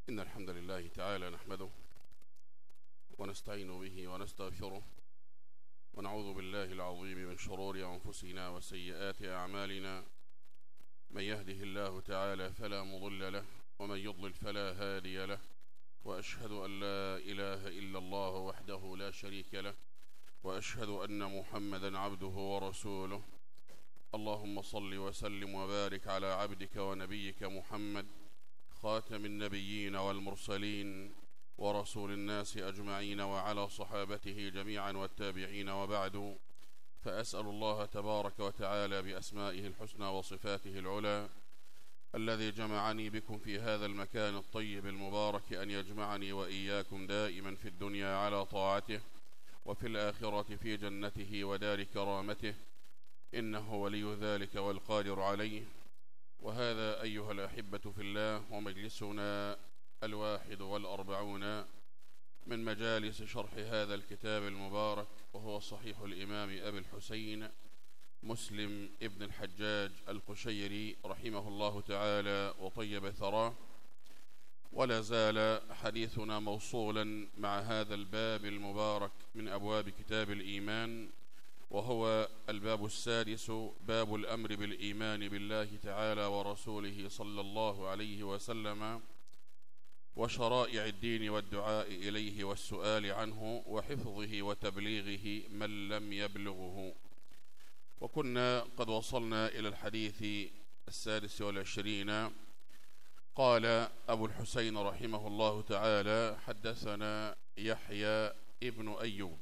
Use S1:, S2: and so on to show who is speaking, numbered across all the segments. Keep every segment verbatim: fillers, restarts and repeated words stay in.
S1: إن الحمد لله تعالى نحمده ونستعين به ونستغفره ونعوذ بالله العظيم من شرور أنفسنا وسيئات أعمالنا. من يهده الله تعالى فلا مضل له ومن يضلل فلا هادي له، وأشهد أن لا إله إلا الله وحده لا شريك له، وأشهد أن محمدا عبده ورسوله. اللهم صل وسلم وبارك على عبدك ونبيك محمد، خاتم النبيين والمرسلين ورسول الناس أجمعين، وعلى صحابته جميعا والتابعين، وبعد. فأسأل الله تبارك وتعالى بأسمائه الحسنى وصفاته العلى الذي جمعني بكم في هذا المكان الطيب المبارك أن يجمعني وإياكم دائما في الدنيا على طاعته، وفي الآخرة في جنته ودار كرامته، إنه ولي ذلك والقادر عليه. وهذا أيها الأحبة في الله ومجلسنا الواحد والأربعون من مجالس شرح هذا الكتاب المبارك، وهو صحيح الإمام أبي الحسين مسلم ابن الحجاج القشيري رحمه الله تعالى وطيب ثراه. ولا زال حديثنا موصولا مع هذا الباب المبارك من أبواب كتاب الإيمان، وهو الباب السادس، باب الأمر بالإيمان بالله تعالى ورسوله صلى الله عليه وسلم، وشرائع الدين والدعاء إليه والسؤال عنه وحفظه وتبليغه من لم يبلغه. وكنا قد وصلنا إلى الحديث السادس والعشرين. قال أبو الحسين رحمه الله تعالى: حدثنا يحيى ابن أيوب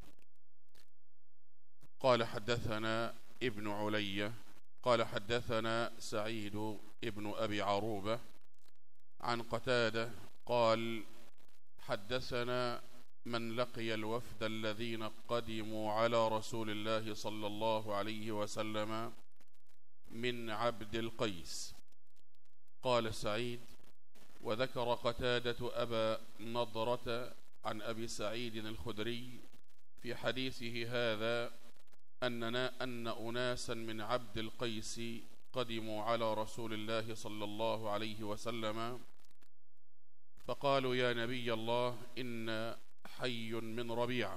S1: قال حدثنا ابن علي قال حدثنا سعيد ابن أبي عروبة عن قتادة قال: حدثنا من لقي الوفد الذين قدموا على رسول الله صلى الله عليه وسلم من عبد القيس. قال سعيد: وذكر قتادة أبا نضرة عن أبي سعيد الخدري في حديثه هذا أننا أن أناسا من عبد القيس قدموا على رسول الله صلى الله عليه وسلم فقالوا: يا نبي الله، إن حي من ربيعة،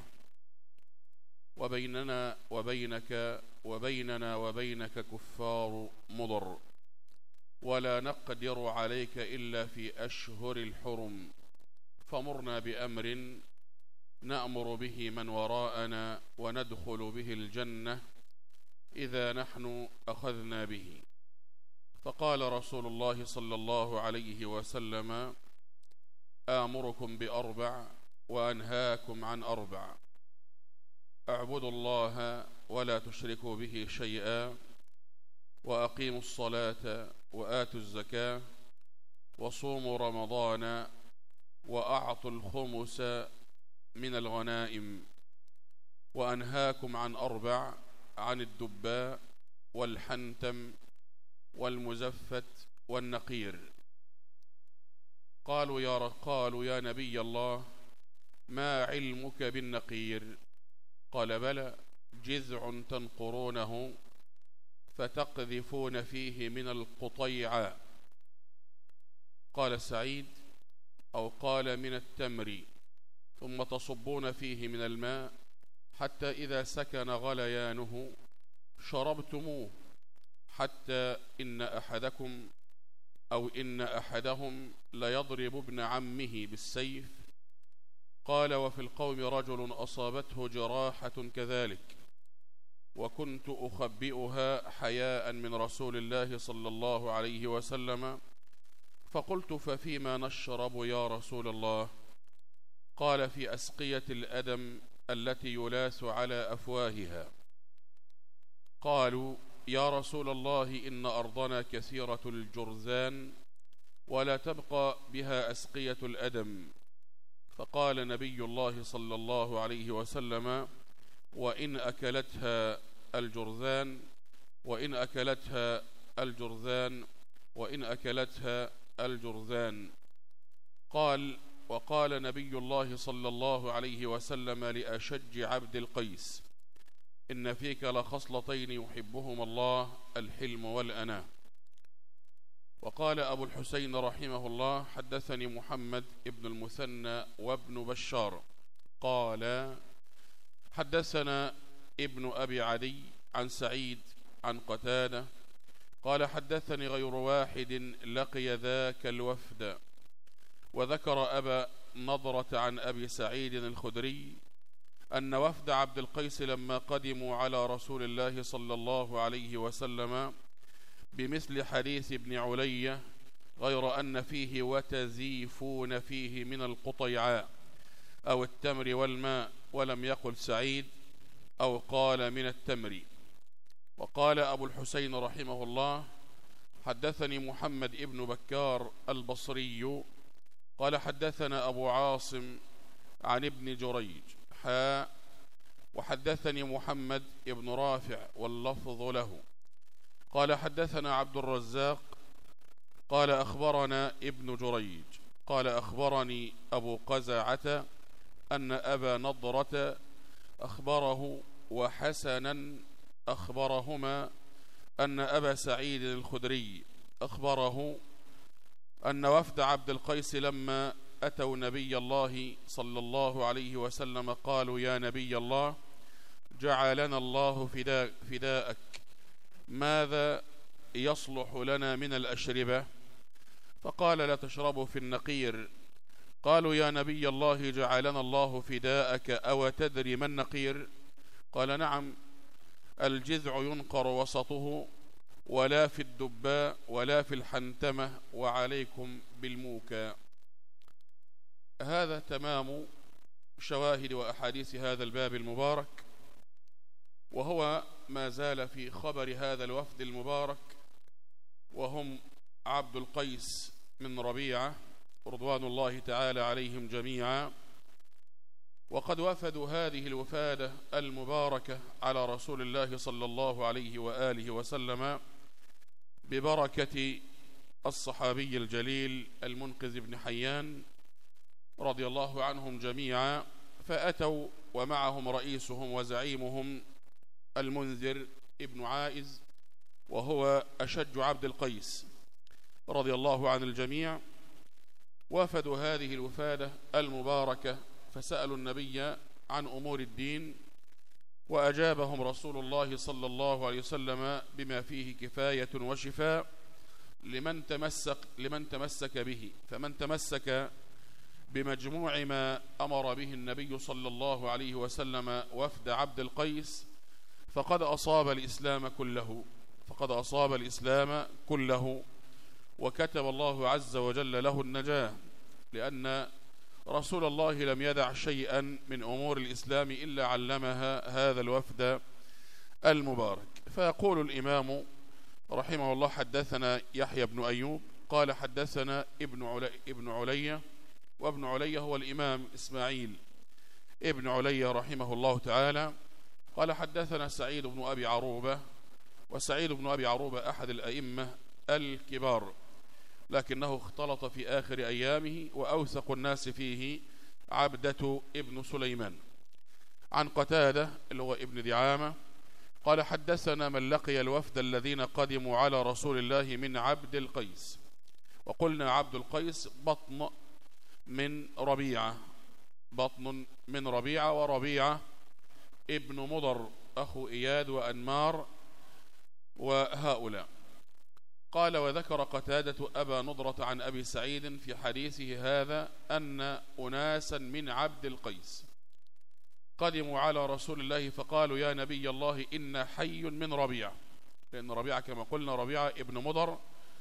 S1: وبيننا وبينك وبيننا وبينك كفار مضر، ولا نقدر عليك إلا في أشهر الحرم، فمرنا بأمر نأمر به من وراءنا وندخل به الجنة إذا نحن أخذنا به. فقال رسول الله صلى الله عليه وسلم: آمركم بأربع وأنهاكم عن أربع: اعبدوا الله ولا تشركوا به شيئا، وأقيموا الصلاة وآتوا الزكاة، وصوموا رمضان، وأعطوا الخمس من الغنائم. وأنهاكم عن أربع: عن الدباء والحنتم والمزفت والنقير. قالوا يا قالوا يا نبي الله، ما علمك بالنقير؟ قال: بلى، جذع تنقرونه فتقذفون فيه من القطيع. قال سعيد: أو قال من التمر، ثم تصبون فيه من الماء حتى إذا سكن غليانه شربتموه، حتى إن أحدكم أو إن أحدهم ليضرب ابن عمه بالسيف. قال: وفي القوم رجل أصابته جراحة كذلك، وكنت أخبئها حياء من رسول الله صلى الله عليه وسلم، فقلت: ففيما نشرب يا رسول الله؟ قال: في أسقية الأدم التي يلاس على أفواهها. قالوا: يا رسول الله، إن أرضنا كثيرة الجرذان ولا تبقى بها أسقية الأدم. فقال نبي الله صلى الله عليه وسلم: وإن أكلتها الجرذان وإن أكلتها الجرذان وإن أكلتها الجرذان. قال: وقال نبي الله صلى الله عليه وسلم لأشج عبد القيس: إن فيك لخصلتين يحبهما الله، الحلم والأناة. فقال أبو الحسين رحمه الله: حدثني محمد ابن المثنى وابن بشار قال حدثنا ابن أبي عدي عن سعيد عن قتادة قال حدثني غير واحد لقي ذاك الوفد، وذكر أبا نضرة عن أبي سعيد الخدري أن وفد عبد القيس لما قدموا على رسول الله صلى الله عليه وسلم بمثل حديث ابن علية، غير أن فيه وتزيفون فيه من القطيعاء أو التمر والماء، ولم يقل سعيد أو قال من التمر. وقال أبو الحسين رحمه الله: حدثني محمد ابن بكار البصري قال حدثنا أبو عاصم عن ابن جريج حاء وحدثني محمد ابن رافع واللفظ له قال حدثنا عبد الرزاق قال أخبرنا ابن جريج قال أخبرني أبو قزعة أن أبا نضرة أخبره وحسنا أخبرهما أن أبا سعيد الخدري أخبره أن وفد عبد القيس لما أتوا نبي الله صلى الله عليه وسلم قالوا: يا نبي الله، جعلنا الله فداء فداءك، ماذا يصلح لنا من الأشربة؟ فقال: لا تشربوا في النقير. قالوا: يا نبي الله، جعلنا الله فداءك، أو تدري ما النقير؟ قال: نعم، الجذع ينقر وسطه، ولا في الدباء ولا في الحنتمة، وعليكم بالموكى. هذا تمام شواهد وأحاديث هذا الباب المبارك، وهو ما زال في خبر هذا الوفد المبارك، وهم عبد القيس من ربيعة رضوان الله تعالى عليهم جميعا. وقد وفدوا هذه الوفادة المباركة على رسول الله صلى الله عليه وآله وسلم ببركة الصحابي الجليل المنقذ بن حيان رضي الله عنهم جميعا، فأتوا ومعهم رئيسهم وزعيمهم المنذر ابن عائز، وهو أشج عبد القيس رضي الله عن الجميع. وفدوا هذه الوفادة المباركة فسألوا النبي عن أمور الدين، وأجابهم رسول الله صلى الله عليه وسلم بما فيه كفاية وشفاء لمن تمسك لمن تمسك به. فمن تمسك بمجموع ما أمر به النبي صلى الله عليه وسلم وفد عبد القيس فقد أصاب الإسلام كله فقد أصاب الإسلام كله وكتب الله عز وجل له النجاة، لأن رسول الله لم يدع شيئا من أمور الإسلام إلا علمها هذا الوفد المبارك. فيقول الإمام رحمه الله: حدثنا يحيى بن أيوب قال حدثنا ابن علي ابن علي وابن علي هو الإمام إسماعيل ابن علي رحمه الله تعالى قال حدثنا سعيد بن أبي عروبة، وسعيد بن أبي عروبة أحد الأئمة الكبار، لكنه اختلط في آخر أيامه، وأوثق الناس فيه عبدة ابن سليمان. عن قتادة اللي هو ابن دعامة قال حدثنا من لقي الوفد الذين قدموا على رسول الله من عبد القيس. وقلنا عبد القيس بطن من ربيعة بطن من ربيعة وربيعة ابن مضر أخو إياد وأنمار وهؤلاء. قال: وذكر قتادة أبا نضرة عن أبي سعيد في حديثه هذا أن أناسا من عبد القيس قدموا على رسول الله فقالوا: يا نبي الله، إن حي من ربيعة، لأن ربيعة كما قلنا ربيعة ابن مضر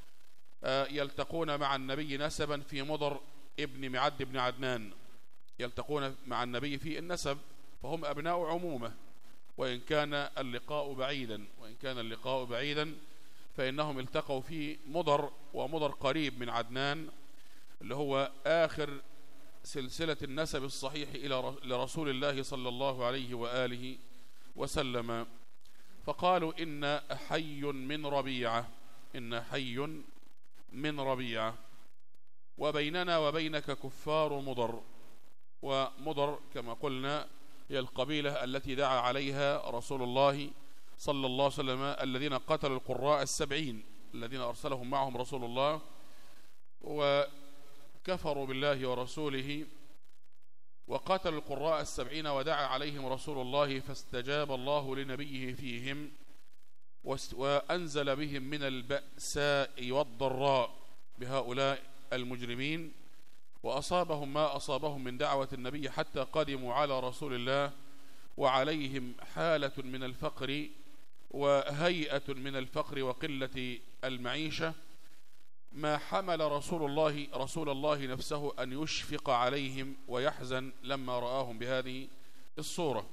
S1: يلتقون مع النبي نسبا في مضر ابن معد بن عدنان، يلتقون مع النبي في النسب، فهم أبناء عمومة، وإن كان اللقاء بعيدا وإن كان اللقاء بعيدا فإنهم التقوا في مضر، ومضر قريب من عدنان اللي هو آخر سلسلة النسب الصحيح إلى لرسول الله صلى الله عليه وآله وسلم. فقالوا: إن حي من ربيعة إن حي من ربيعة وبيننا وبينك كفار مضر. ومضر كما قلنا هي القبيلة التي دعا عليها رسول الله صلى الله عليه وسلم الذين قتلوا القراء السبعين، الذين أرسلهم معهم رسول الله وكفروا بالله ورسوله وقاتلوا القراء السبعين ودعا عليهم رسول الله فاستجاب الله لنبيه فيهم وأنزل بهم من البأساء والضراء بهؤلاء المجرمين وأصابهم ما أصابهم من دعوة النبي حتى قدموا على رسول الله وعليهم حالة من الفقر وهيئة من الفقر وقلة المعيشة ما حمل رسول الله رسول الله نفسه أن يشفق عليهم ويحزن لما رآهم بهذه الصورة،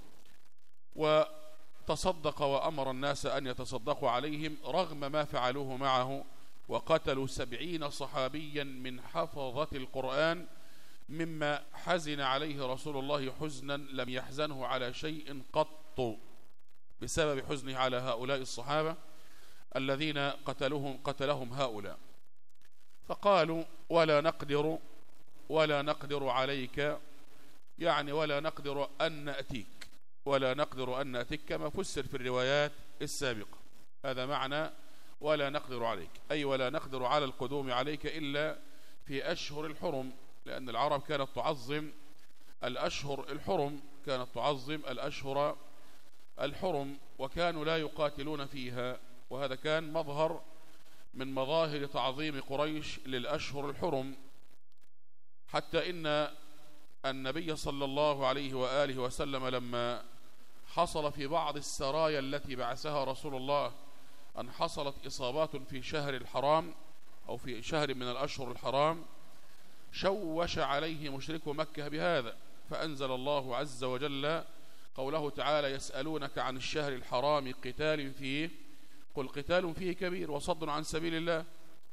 S1: وتصدق وأمر الناس أن يتصدقوا عليهم رغم ما فعلوه معه، وقتلوا سبعين صحابيا من حفظة القرآن مما حزن عليه رسول الله حزنا لم يحزنه على شيء قط بسبب حزنه على هؤلاء الصحابة الذين قتلهم قتلهم هؤلاء. فقالوا ولا نقدر ولا نقدر عليك، يعني ولا نقدر أن نأتيك، ولا نقدر أن نأتيك كما فسر في الروايات السابقة. هذا معنى ولا نقدر عليك، أي ولا نقدر على القدوم عليك إلا في أشهر الحرم، لأن العرب كانت تعظم الأشهر الحرم كانت تعظم الأشهر الحرم وكانوا لا يقاتلون فيها، وهذا كان مظهر من مظاهر تعظيم قريش للأشهر الحرم، حتى إن النبي صلى الله عليه وآله وسلم لما حصل في بعض السرايا التي بعثها رسول الله أن حصلت إصابات في شهر الحرام أو في شهر من الأشهر الحرام شوش عليه مشركو مكة بهذا، فأنزل الله عز وجل قوله تعالى يسألونك عن الشهر الحرام قتال فيه قل قتال فيه كبير وصد عن سبيل الله،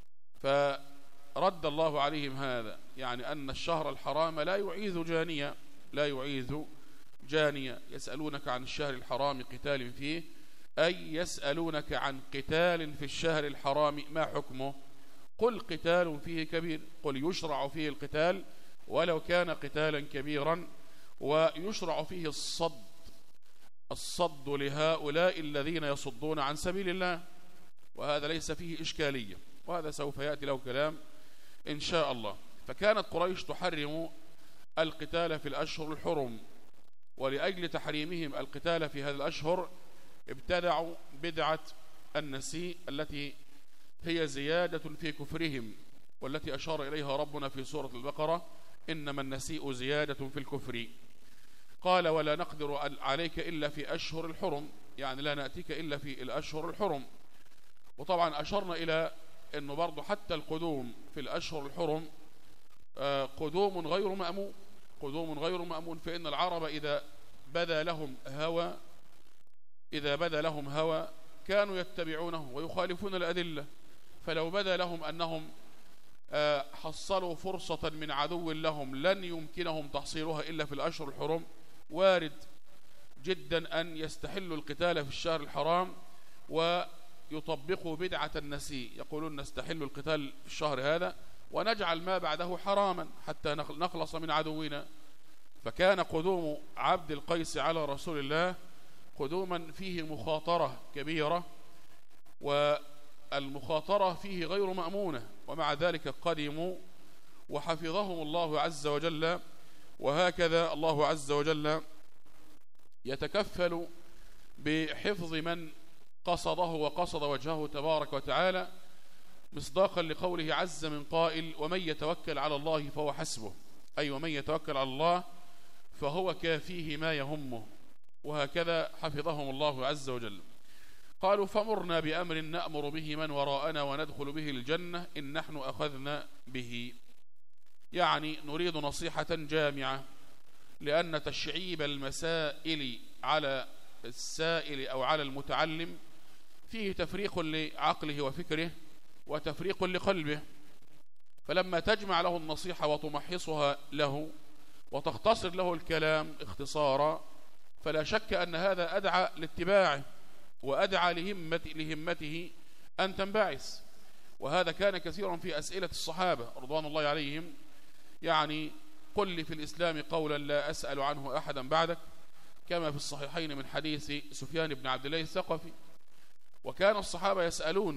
S1: فرد الله عليهم هذا، يعني أن الشهر الحرام لا يعيذ جانية لا يعيذ جانية. يسألونك عن الشهر الحرام قتال فيه أي يسألونك عن قتال في الشهر الحرام ما حكمه؟ قل قتال فيه كبير، قل يشرع فيه القتال ولو كان قتالا كبيرا، ويشرع فيه الصد الصد لهؤلاء الذين يصدون عن سبيل الله، وهذا ليس فيه إشكالية، وهذا سوف يأتي له كلام إن شاء الله. فكانت قريش تحرم القتال في الأشهر الحرم، ولأجل تحريمهم القتال في هذه الأشهر ابتدعوا بدعة النسيء التي هي زيادة في كفرهم، والتي أشار إليها ربنا في سورة البقرة إنما النسيء زيادة في الكفر. قال ولا نقدر عليك إلا في أشهر الحرم، يعني لا نأتيك إلا في الأشهر الحرم. وطبعا أشرنا إلى أنه برضو حتى القدوم في الأشهر الحرم قدوم غير مأمون قدوم غير مأمون فإن العرب إذا بدا لهم هوى إذا بدا لهم هوى كانوا يتبعونه ويخالفون الأدلة، فلو بدا لهم أنهم حصلوا فرصة من عدو لهم لن يمكنهم تحصيلها إلا في الأشهر الحرم، وارد جدا أن يستحلوا القتال في الشهر الحرام ويطبقوا بدعة النسيء، يقولون نستحل القتال في الشهر هذا ونجعل ما بعده حراما حتى نخلص من عدونا. فكان قدوم عبد القيس على رسول الله قدوما فيه مخاطرة كبيرة، والمخاطرة فيه غير مأمونة، ومع ذلك قدموا وحفظهم الله عز وجل. وهكذا الله عز وجل يتكفل بحفظ من قصده وقصد وجهه تبارك وتعالى، مصداقا لقوله عز من قائل ومن يتوكل على الله فهو حسبه، أي ومن يتوكل على الله فهو كافيه ما يهمه. وهكذا حفظهم الله عز وجل. قالوا فمرنا بأمر نأمر به من وراءنا وندخل به الجنة إن نحن أخذنا به، يعني نريد نصيحة جامعة، لأن تشعيب المسائل على السائل أو على المتعلم فيه تفريق لعقله وفكره وتفريق لقلبه، فلما تجمع له النصيحة وتمحصها له وتختصر له الكلام اختصارا فلا شك أن هذا أدعى لاتباعه وأدعى لهمة لهمته أن تنبعث. وهذا كان كثيرا في أسئلة الصحابة رضوان الله عليهم، يعني قل لي في الإسلام قولا لا أسأل عنه أحدا بعدك، كما في الصحيحين من حديث سفيان بن عبد الله الثقفي. وكان الصحابة يسألون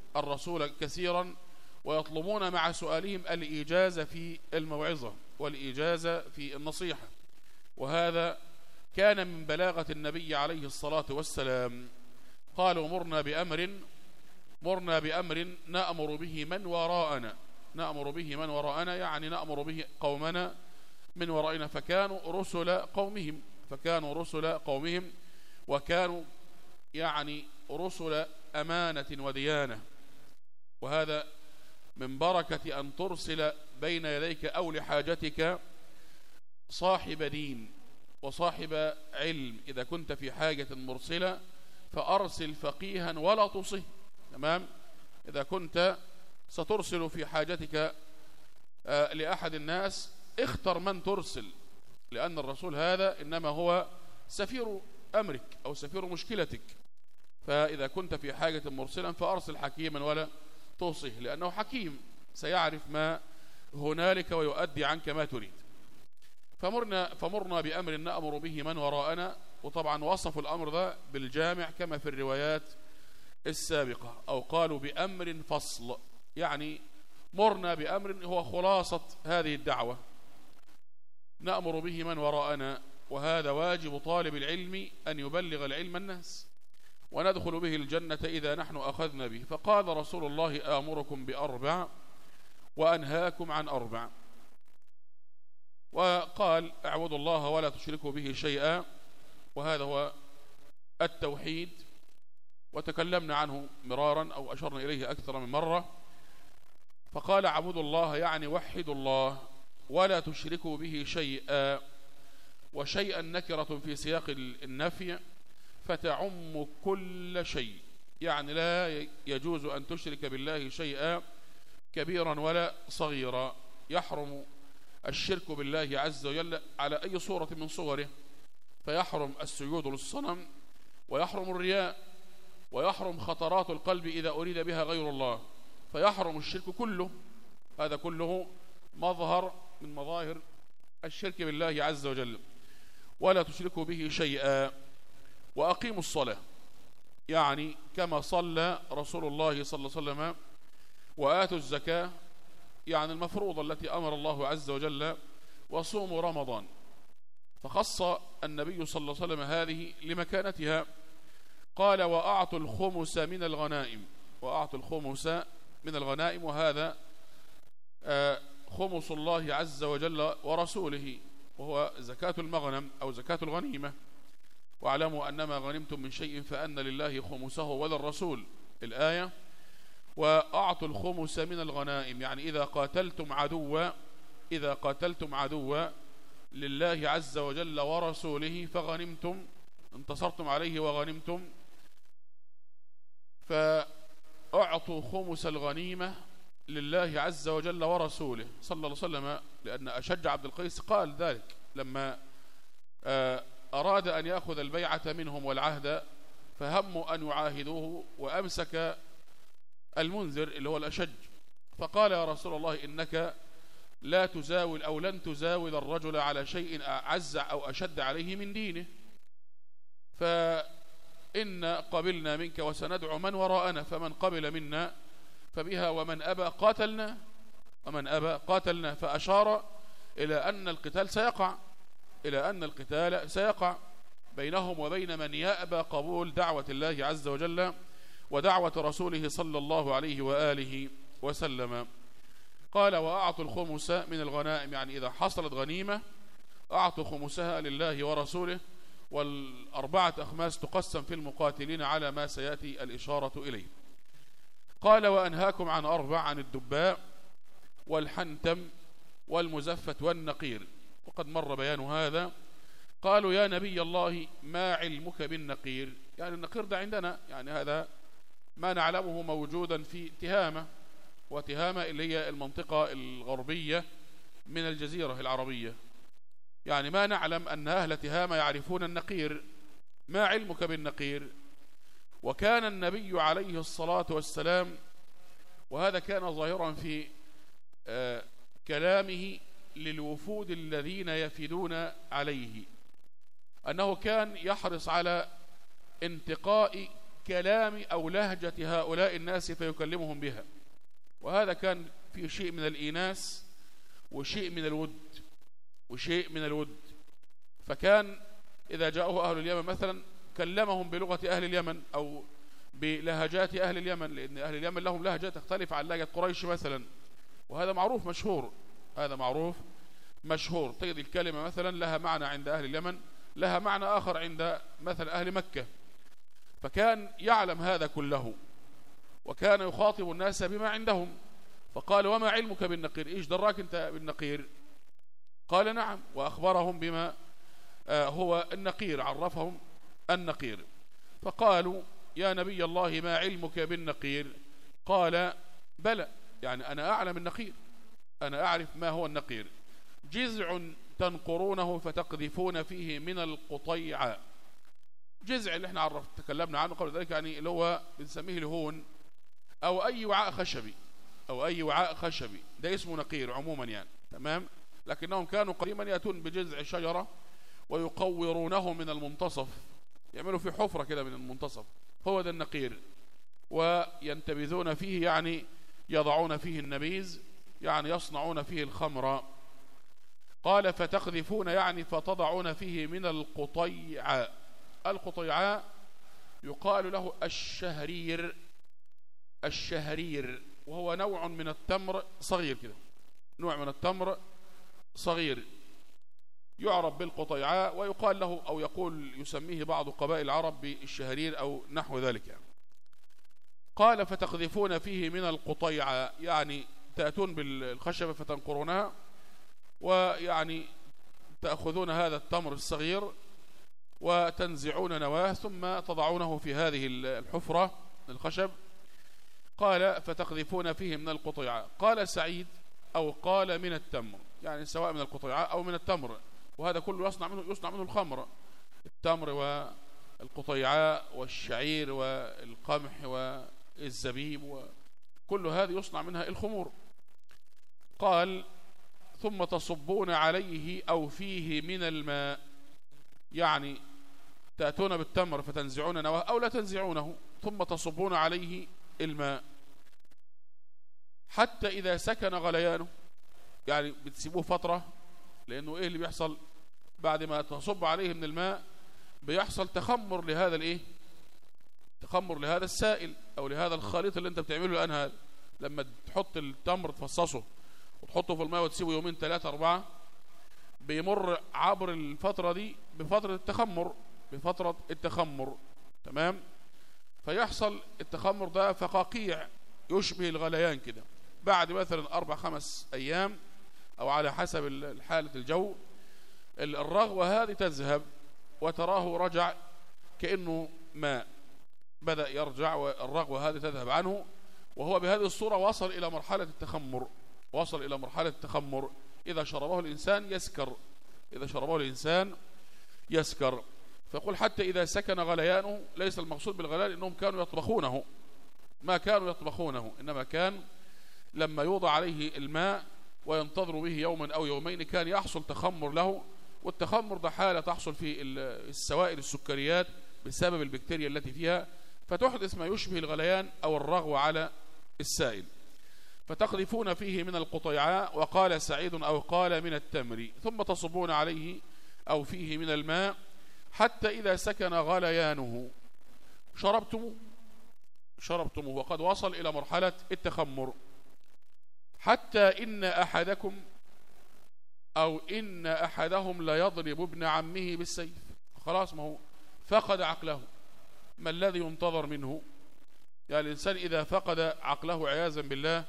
S1: الرسول كثيرا ويطلبون مع سؤالهم الإجازة في الموعظة والإجازة في النصيحة، وهذا كان من بلاغة النبي عليه الصلاة والسلام. قالوا مرنا بأمر مرنا بأمر نأمر به من وراءنا نأمر به من وراءنا يعني نأمر به قومنا من ورائنا. فكانوا رسل قومهم فكانوا رسل قومهم وكانوا يعني رسل أمانة وديانة، وهذا من بركة أن ترسل بين يديك أو لحاجتك صاحب دين وصاحب علم. إذا كنت في حاجة مرسلة فأرسل فقيها ولا تصه، تمام؟ إذا كنت سترسل في حاجتك لأحد الناس اختر من ترسل، لأن الرسول هذا إنما هو سفير أمرك أو سفير مشكلتك. فإذا كنت في حاجة مرسلا فأرسل حكيما ولا توصه، لأنه حكيم سيعرف ما هنالك ويؤدي عنك ما تريد. فمرنا, فمرنا بأمر نأمر به من وراءنا، وطبعا وصفوا الأمر ذا بالجامع كما في الروايات السابقة، أو قالوا بأمر فصل، يعني مرنا بأمر هو خلاصة هذه الدعوة نأمر به من وراءنا، وهذا واجب طالب العلم أن يبلغ العلم الناس وندخل به الجنة إذا نحن أخذنا به. فقال رسول الله آمركم بأربع وأنهاكم عن أربع، وقال اعبدوا الله ولا تشركوا به شيئا، وهذا هو التوحيد، وتكلمنا عنه مرارا أو أشرنا إليه أكثر من مرة. فقال اعبدوا الله يعني وحدوا الله ولا تشركوا به شيئا، وشيئا نكرة في سياق النفي فتعم كل شيء، يعني لا يجوز أن تشرك بالله شيئا كبيرا ولا صغيرا. يحرم الشرك بالله عز وجل على أي صورة من صوره، فيحرم السجود للصنم، ويحرم الرياء، ويحرم خطرات القلب إذا أريد بها غير الله، فيحرم الشرك كله. هذا كله مظهر من مظاهر الشرك بالله عز وجل. ولا تشركوا به شيئا وأقيموا الصلاة، يعني كما صلى رسول الله صلى الله عليه وسلم، وآتوا الزكاة يعني المفروضة التي أمر الله عز وجل، وصوموا رمضان. فخص النبي صلى الله عليه وسلم هذه لمكانتها. قال وأعطوا الخمس من الغنائم وأعطوا الخمس من الغنائم، وهذا خمس الله عز وجل ورسوله، وهو زكاة المغنم أو زكاة الغنيمة. واعلموا أنما غنمتم من شيء فأن لله خمسه وللرسول، الآية. وأعطوا الخمس من الغنائم يعني إذا قاتلتم عدوا إذا قاتلتم عدوا لله عز وجل ورسوله فغنمتم، انتصرتم عليه وغنمتم، فأعطوا خمس الغنيمة لله عز وجل ورسوله صلى الله عليه وسلم. لأن أشج عبد القيس قال ذلك لما أراد أن يأخذ البيعة منهم والعهد، فهموا أن يعاهدوه، وأمسك المنذر اللي هو الأشج فقال يا رسول الله إنك لا تزاول أو لن تزاول الرجل على شيء أعز أو أشد عليه من دينه، فإن قبلنا منك وسندعو من وراءنا، فمن قبل منا فبها ومن أبى قاتلنا ومن أبى قاتلنا. فأشار إلى أن القتال سيقع إلى أن القتال سيقع بينهم وبين من يأبى قبول دعوة الله عز وجل ودعوة رسوله صلى الله عليه وآله وسلم. قال وأعطوا الخمس من الغنائم يعني إذا حصلت غنيمة أعطوا خمسها لله ورسوله، والأربعة أخماس تقسم في المقاتلين على ما سيأتي الإشارة إليه. قال وأنهاكم عن أربع، عن الدباء والحنتم والمزفت والنقير، وقد مر بيان هذا. قالوا يا نبي الله ما علمك بالنقير؟ يعني النقير ده عندنا يعني هذا ما نعلمه موجودا في تهامة، وتهامة اللي هي المنطقة الغربية من الجزيرة العربية، يعني ما نعلم أن أهل تهامة يعرفون النقير. ما علمك بالنقير؟ وكان النبي عليه الصلاة والسلام، وهذا كان ظاهرا في آه كلامه للوفود الذين يفدون عليه، أنه كان يحرص على انتقاء كلام أو لهجة هؤلاء الناس فيكلمهم بها. وهذا كان فيه شيء من الإيناس وشيء من الود وشيء من الود. فكان إذا جاءه أهل اليمن مثلا كلمهم بلغة أهل اليمن أو بلهجات أهل اليمن، لأن أهل اليمن لهم لهجة تختلف عن لهجة قريش مثلا، وهذا معروف مشهور. هذا معروف مشهور. تجد الكلمة مثلا لها معنى عند أهل اليمن، لها معنى آخر عند مثلا أهل مكة. فكان يعلم هذا كله، وكان يخاطب الناس بما عندهم. فقال: وما علمك بالنقير؟ إيش دراك أنت بالنقير؟ قال: نعم. وأخبرهم بما هو النقير، عرفهم النقير. فقالوا: يا نبي الله ما علمك بالنقير؟ قال: بلى، يعني أنا أعلم النقير، أنا أعرف ما هو النقير. جزع تنقرونه فتقذفون فيه من القطيعة. جزع اللي احنا عرفت تكلمنا عنه قبل ذلك، يعني اللي هو بنسميه الهون أو أي وعاء خشبي أو أي وعاء خشبي، ده اسمه نقير عموما يعني. تمام. لكنهم كانوا قديما يأتون بجذع شجرة ويقورونه من المنتصف، يعملوا في حفرة كده من المنتصف، هو ده النقير. وينتبذون فيه يعني يضعون فيه النبيذ، يعني يصنعون فيه الخمر. قال: فتقذفون يعني فتضعون فيه من القطيعاء. القطيعاء يقال له الشهرير، الشهرير، وهو نوع من التمر صغير كده، نوع من التمر صغير يعرف بالقطيعاء، ويقال له أو يقول يسميه بعض قبائل العرب بالشهرير أو نحو ذلك يعني. قال: فتقذفون فيه من القطيعاء، يعني تأتون بالخشبة فتنقرونها، ويعني تأخذون هذا التمر الصغير وتنزعون نواه ثم تضعونه في هذه الحفرة الخشب. قال: فتقذفون فيه من القطيعاء. قال سعيد: أو قال من التمر، يعني سواء من القطيعاء أو من التمر، وهذا كله يصنع منه يصنع منه الخمر. التمر والقطيعاء والشعير والقمح والزبيب وكل هذه يصنع منها الخمور. قال: ثم تصبون عليه أو فيه من الماء، يعني تأتون بالتمر فتنزعون نواه أو لا تنزعونه، ثم تصبون عليه الماء حتى إذا سكن غليانه، يعني بتسيبوه فترة، لأنه إيه اللي بيحصل بعد ما تصب عليه من الماء؟ بيحصل تخمر لهذا الإيه؟ تخمر لهذا السائل أو لهذا الخليط اللي أنت بتعمله الآن. هذا لما تحط التمر تفصصه وتحطه في الماء وتسيبه يومين ثلاثة أربعة، بيمر عبر الفترة دي بفترة التخمر بفترة التخمر تمام. فيحصل التخمر ده فقاقيع يشبه الغليان كده. بعد مثلا أربع خمس أيام أو على حسب حالة الجو، الرغوة هذه تذهب وتراه رجع كأنه ماء، بدأ يرجع والرغوة هذه تذهب عنه، وهو بهذه الصورة وصل إلى مرحلة التخمر وصل إلى مرحلة التخمر. إذا شربه الإنسان يسكر إذا شربه الإنسان يسكر. فيقول: حتى إذا سكن غليانه. ليس المقصود بالغليان إنهم كانوا يطبخونه، ما كانوا يطبخونه، إنما كان لما يوضع عليه الماء وينتظر به يوما أو يومين كان يحصل تخمر له. والتخمر ده حالة تحصل في السوائل السكريات بسبب البكتيريا التي فيها، فتحدث ما يشبه الغليان أو الرغوة على السائل. فتقذفون فيه من القطيعاء. وقال سعيد: أو قال من التمر. ثم تصبون عليه أو فيه من الماء حتى إذا سكن غليانه شربتموه شربتموه وقد وصل إلى مرحلة التخمر. حتى إن أحدكم أو إن أحدهم لا يضرب ابن عمه بالسيف. خلاص، ما هو فقد عقله. ما الذي ينتظر منه؟ يعني الإنسان إذا فقد عقله عياذا بالله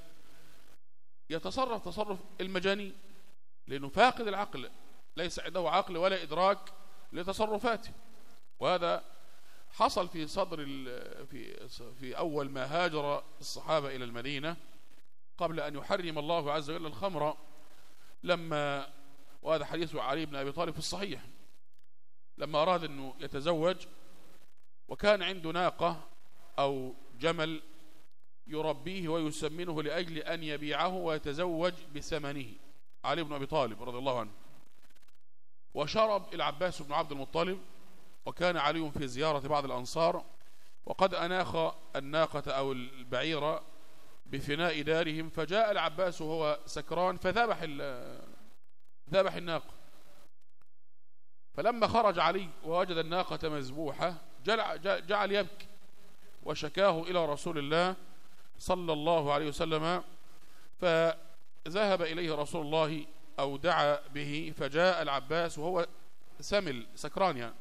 S1: يتصرف تصرف المجانين، لأنه فاقد العقل، ليس عنده عقل ولا إدراك لتصرفاته. وهذا حصل في صدر في في أول ما هاجر الصحابة إلى المدينة قبل أن يحرم الله عز وجل الخمر، لما، وهذا حديث علي بن أبي طالب في الصحيح، لما أراد أنه يتزوج وكان عنده ناقة أو جمل يربيه ويسمنه لأجل أن يبيعه ويتزوج بثمنه، علي بن أبي طالب رضي الله عنه. وشرب العباس بن عبد المطلب، وكان علي في زيارة بعض الأنصار، وقد أناخ الناقة أو البعيرة بفناء دارهم، فجاء العباس وهو سكران فذبح ذبح الناقة. فلما خرج علي ووجد الناقة مذبوحة جعل يبكي وشكاه إلى رسول الله صلى الله عليه وسلم، فذهب إليه رسول الله أو دعا به، فجاء العباس وهو سمل سكران يعني،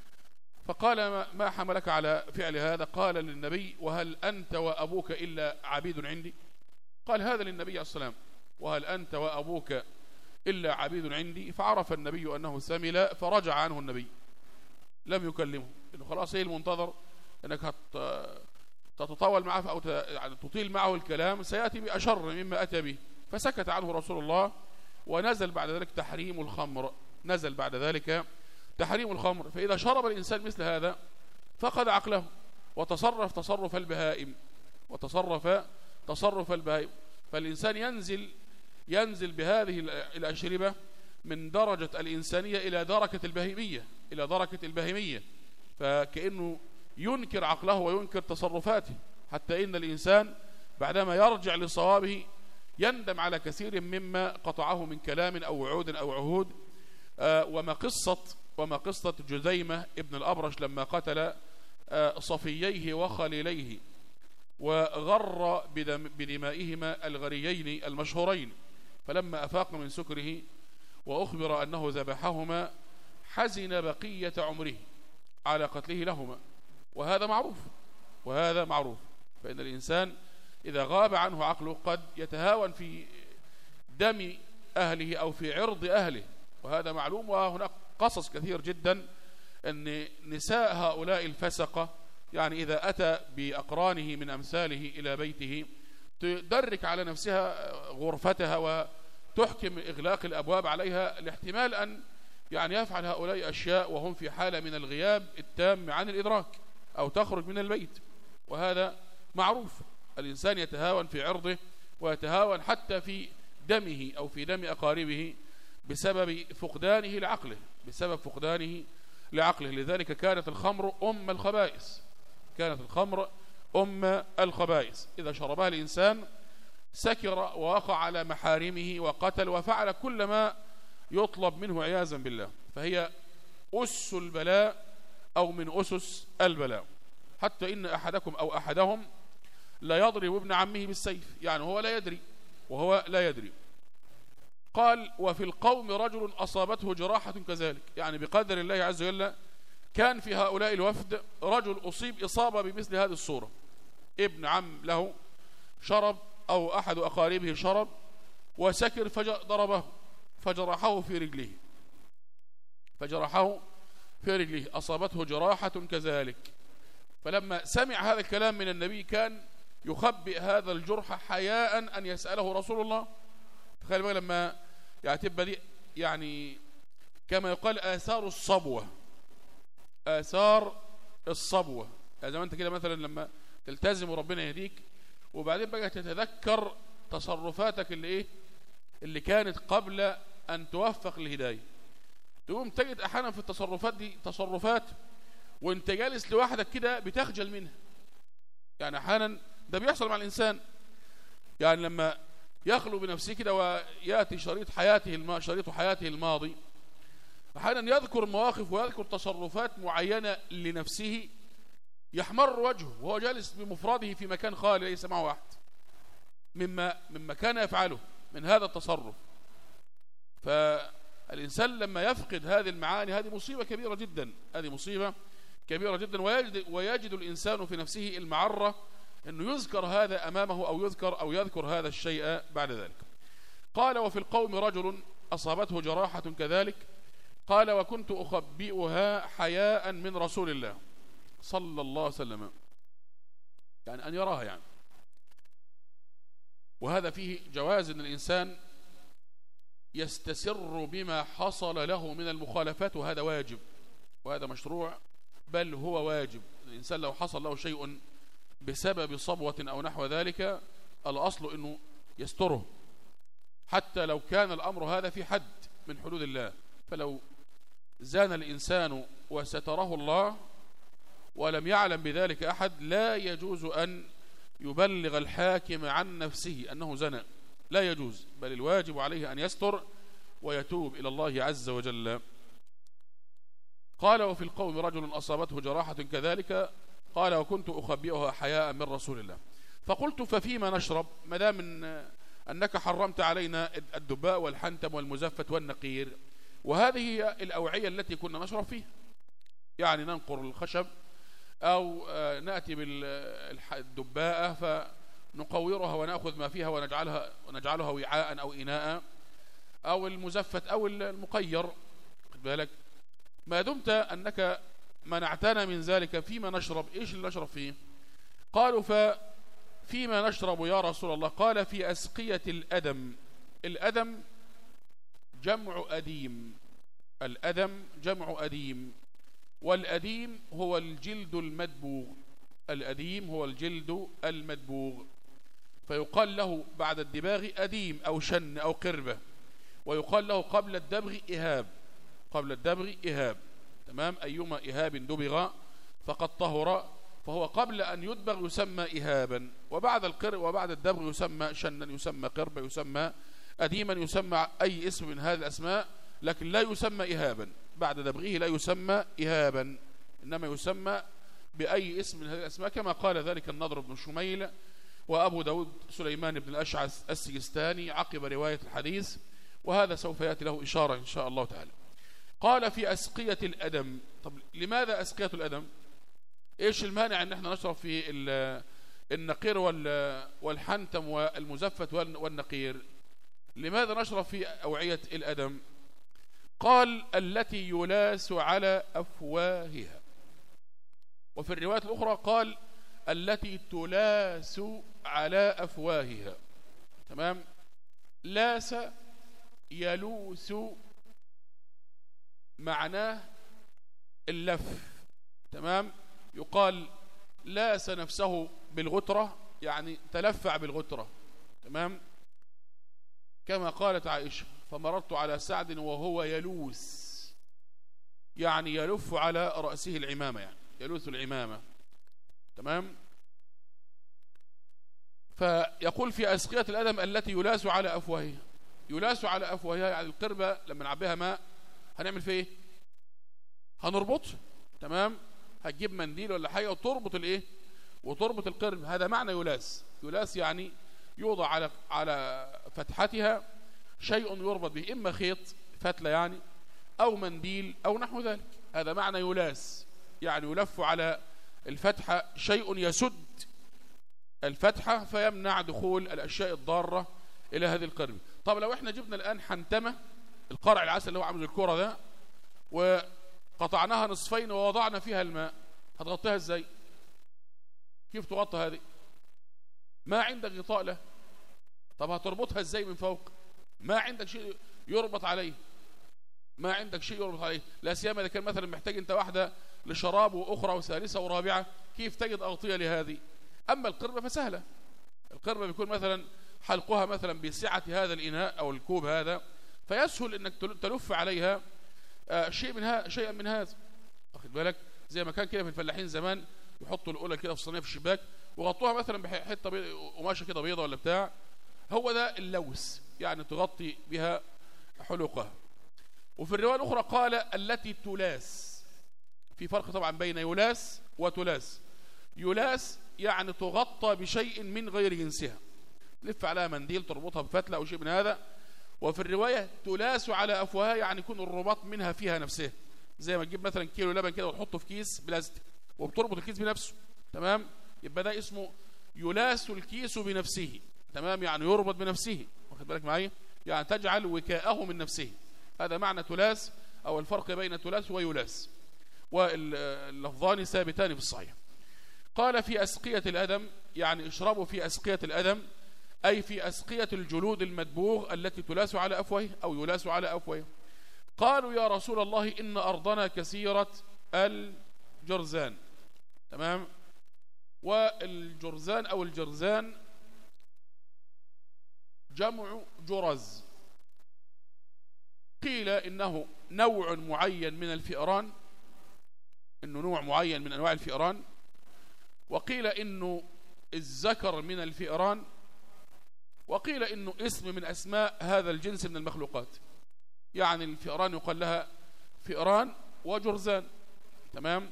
S1: فقال ما حملك على فعل هذا؟ قال للنبي وهل أنت وأبوك إلا عبيد عندي؟ قال هذا للنبي عليه الصلاة والسلام، وهل أنت وأبوك إلا عبيد عندي؟ فعرف النبي أنه سمل فرجع عنه النبي لم يكلمه، إنه خلاص هي المنتظر أنك تتطاول معه أو يعني تطيل معه الكلام سيأتي بأشر مما أتى به، فسكت عنه رسول الله. ونزل بعد ذلك تحريم الخمر، نزل بعد ذلك تحريم الخمر. فإذا شرب الإنسان مثل هذا فقد عقله وتصرف تصرف البهائم وتصرف تصرف البهائم. فالإنسان ينزل ينزل بهذه الأشربة من درجة الإنسانية إلى درجة البهيمية إلى درجة البهيمية فكأنه ينكر عقله وينكر تصرفاته، حتى إن الإنسان بعدما يرجع لصوابه يندم على كثير مما قطعه من كلام أو وعود أو عهود. آه وما قصة وما قصة جذيمة ابن الأبرش لما قتل آه صفييه وخليليه وغر بدمائهما الغريين المشهورين، فلما أفاق من سكره وأخبر أنه ذبحهما حزن بقية عمره على قتله لهما، وهذا معروف وهذا معروف. فإن الإنسان إذا غاب عنه عقله قد يتهاون في دم أهله أو في عرض أهله، وهذا معلوم. وهناك قصص كثير جدا أن نساء هؤلاء الفسقة يعني إذا أتى بأقرانه من أمثاله إلى بيته تدرك على نفسها غرفتها وتحكم إغلاق الأبواب عليها لاحتمال أن يعني يفعل هؤلاء أشياء وهم في حالة من الغياب التام عن الإدراك أو تخرج من البيت، وهذا معروف. الإنسان يتهاون في عرضه ويتهاون حتى في دمه أو في دم أقاربه بسبب فقدانه لعقله بسبب فقدانه لعقله. لذلك كانت الخمر أم الخبائث كانت الخمر أم الخبائث. إذا شربها الإنسان سكر ووقع على محارمه وقتل وفعل كل ما يطلب منه عياذا بالله، فهي أس البلاء أو من أسس البلاء. حتى إن أحدكم أو أحدهم لا يضرب ابن عمه بالسيف، يعني هو لا يدري وهو لا يدري. قال وفي القوم رجل أصابته جراحة كذلك، يعني بقدر الله عز وجل كان في هؤلاء الوفد رجل أصيب إصابة بمثل هذه الصورة، ابن عم له شرب أو أحد أقاربه شرب وسكر فضربه فجرحه في رجله فجرحه في رجله أصابته جراحة كذلك. فلما سمع هذا الكلام من النبي كان يخبئ هذا الجرح حياء أن يسأله رسول الله. تخيل بقى لما يعتب دي يعني كما يقال آثار الصبوة آثار الصبوة يعني زي ما أنت كده مثلا لما تلتزم وربنا يهديك وبعدين بقى تتذكر تصرفاتك اللي إيه اللي كانت قبل أن توفق للهداية، تقوم تجد أحيانا في التصرفات دي تصرفات وانت جالس لوحدك كده بتخجل منها. يعني أحيانا ده بيحصل مع الإنسان، يعني لما يخلو بنفسه كده ويأتي شريط حياته الم... شريط حياته الماضي أحيانا يذكر مواقف ويذكر تصرفات معينة لنفسه يحمر وجهه وهو جالس بمفرده في مكان خالي ليس معه أحد مما مما كان يفعله من هذا التصرف. فالإنسان لما يفقد هذه المعاني هذه مصيبة كبيرة جدا هذه مصيبة كبيرة جدا ويجد, ويجد الإنسان في نفسه المعرة أنه يذكر هذا أمامه أو يذكر أو يذكر هذا الشيء بعد ذلك. قال وفي القوم رجل أصابته جراحة كذلك، قال وكنت أخبئها حياء من رسول الله صلى الله عليه وسلم، يعني أن يراها يعني. وهذا فيه جواز أن الإنسان يستسر بما حصل له من المخالفات، وهذا واجب وهذا مشروع بل هو واجب. الإنسان لو حصل له شيء بسبب صبوة أو نحو ذلك الأصل أنه يستره حتى لو كان الأمر هذا في حد من حدود الله. فلو زان الإنسان وستره الله ولم يعلم بذلك أحد لا يجوز أن يبلغ الحاكم عن نفسه أنه زنى، لا يجوز، بل الواجب عليه أن يستر ويتوب إلى الله عز وجل. قال وفي القوم رجل أصابته جراحة كذلك، قال وكنت أخبئها حياء من رسول الله، فقلت ففيما نشرب ما دام أنك حرمت علينا الدباء والحنتم والمزفت والنقير، وهذه هي الأوعية التي كنا نشرب فيها، يعني ننقر الخشب أو نأتي بالدباء فنقورها ونأخذ ما فيها ونجعلها, ونجعلها وعاء أو إناء، أو المزفت أو المقير، خد بالك، ما دمت أنك منعتنا من ذلك فيما نشرب، إيش اللي نشرب فيه؟ قالوا ففيما نشرب يا رسول الله، قال في أسقية الأدم. الأدم جمع أديم، الأدم جمع أديم، والأديم هو الجلد المدبوغ، الأديم هو الجلد المدبوغ، فيقال له بعد الدباغ أديم أو شن أو قربة، ويقال له قبل الدبغ إهاب، قبل الدبغ إهاب، تمام، أيما إهاب دبغ فقد طهر، فهو قبل أن يدبغ يسمى إهابا، وبعد القر وبعد الدبغ يسمى شنا، يسمى قربة، يسمى أديما، يسمى أي اسم من هذه الأسماء، لكن لا يسمى إهابا، بعد دبغه لا يسمى إهابا، إنما يسمى بأي اسم من هذه الأسماء، كما قال ذلك النضر بن شميل وأبو داود سليمان بن الأشعث السجستاني عقب رواية الحديث، وهذا سوف يأتي له إشارة إن شاء الله تعالى. قال في أسقية الأدم. طب لماذا أسقية الأدم؟ إيش المانع أن احنا نشرب في النقير والحنتم والمزفت والنقير؟ لماذا نشرب في أوعية الأدم؟ قال التي يلاس على أفواهها، وفي الروايات الأخرى قال التي تلاس على أفواهها، تمام، لاس يلوس معناه اللف، تمام، يقال لاس نفسه بالغترة، يعني تلفع بالغترة، تمام، كما قالت عائشة فمررت على سعد وهو يلوس، يعني يلف على رأسه العمامة، يعني يلوث العمامة، تمام. فيقول في أسقية الأدم التي يلاس على أفواهها، يلاس على أفواهها يعني القربة لما نعبيها ماء هنعمل فيه ايه؟ هنربطها، تمام، هتجيب منديل ولا حاجة وتربط الايه، وتربط القرب، هذا معنى يلاس. يلاس يعني يوضع على على فتحتها شيء يربط به، إما خيط فتلة يعني أو منديل أو نحو ذلك، هذا معنى يلاس، يعني يلف على الفتحة شيء يسد الفتحة فيمنع دخول الأشياء الضارة إلى هذه القربة. طب لو احنا جبنا الآن حنتمة، القرع العسل اللي هو عامل الكرة ده، وقطعناها نصفين ووضعنا فيها الماء، هتغطيها ازاي؟ كيف تغطى هذه؟ ما عندك غطاء له. طب هتربطها ازاي من فوق؟ ما عندك شيء يربط عليه، ما عندك شيء يربط عليه، لا سيما اذا كان مثلا محتاج انت واحده لشراب واخرى وثالثه ورابعه، كيف تجد اغطيه لهذه؟ اما القربه فسهله، القربه بيكون مثلا حلقها مثلا بسعه هذا الاناء او الكوب هذا، فيسهل انك تلف عليها شيء من هذا، شيئا من هذا، واخد بالك، زي ما كان كده في الفلاحين زمان يحطوا الاولى كده في الصينيه في الشباك وغطوها مثلا بحته قماشه كده بيضه ولا بتاع، هو ده اللوث، يعني تغطي بها حلقها. وفي الروايه الاخرى قال التي تلاس، في فرق طبعا بين يلاس وتلاس. يلاس يعني تغطى بشيء من غير جنسها، لف عليها منديل تربطها بفتله او شيء من هذا. وفي الروايه تلاس على افواهها يعني يكون الرباط منها فيها نفسها، زي ما تجيب مثلا كيلو لبن كده وتحطه في كيس بلاستيك وبتربط الكيس بنفسه، تمام، يبقى ده اسمه يلاس الكيس بنفسه، تمام، يعني يربط بنفسه، واخد بالك معايا، يعني تجعل وكاءه من نفسه، هذا معنى تلاس، او الفرق بين تلاس ويلاس، واللفظان ثابتان في الصحيح. قال في أسقية الأدم يعني اشربوا في أسقية الأدم، أي في أسقية الجلود المدبوغ التي تلاس على أفواه أو يلاس على أفواه. قالوا يا رسول الله إن أرضنا كثيرة الجرزان، تمام، والجرزان أو الجرزان جمع جرز، قيل إنه نوع معين من الفئران إنه نوع معين من أنواع الفئران، وقيل إنه الذكر من الفئران، وقيل إنه اسم من أسماء هذا الجنس من المخلوقات. يعني الفئران يقال لها فئران وجرذان، تمام.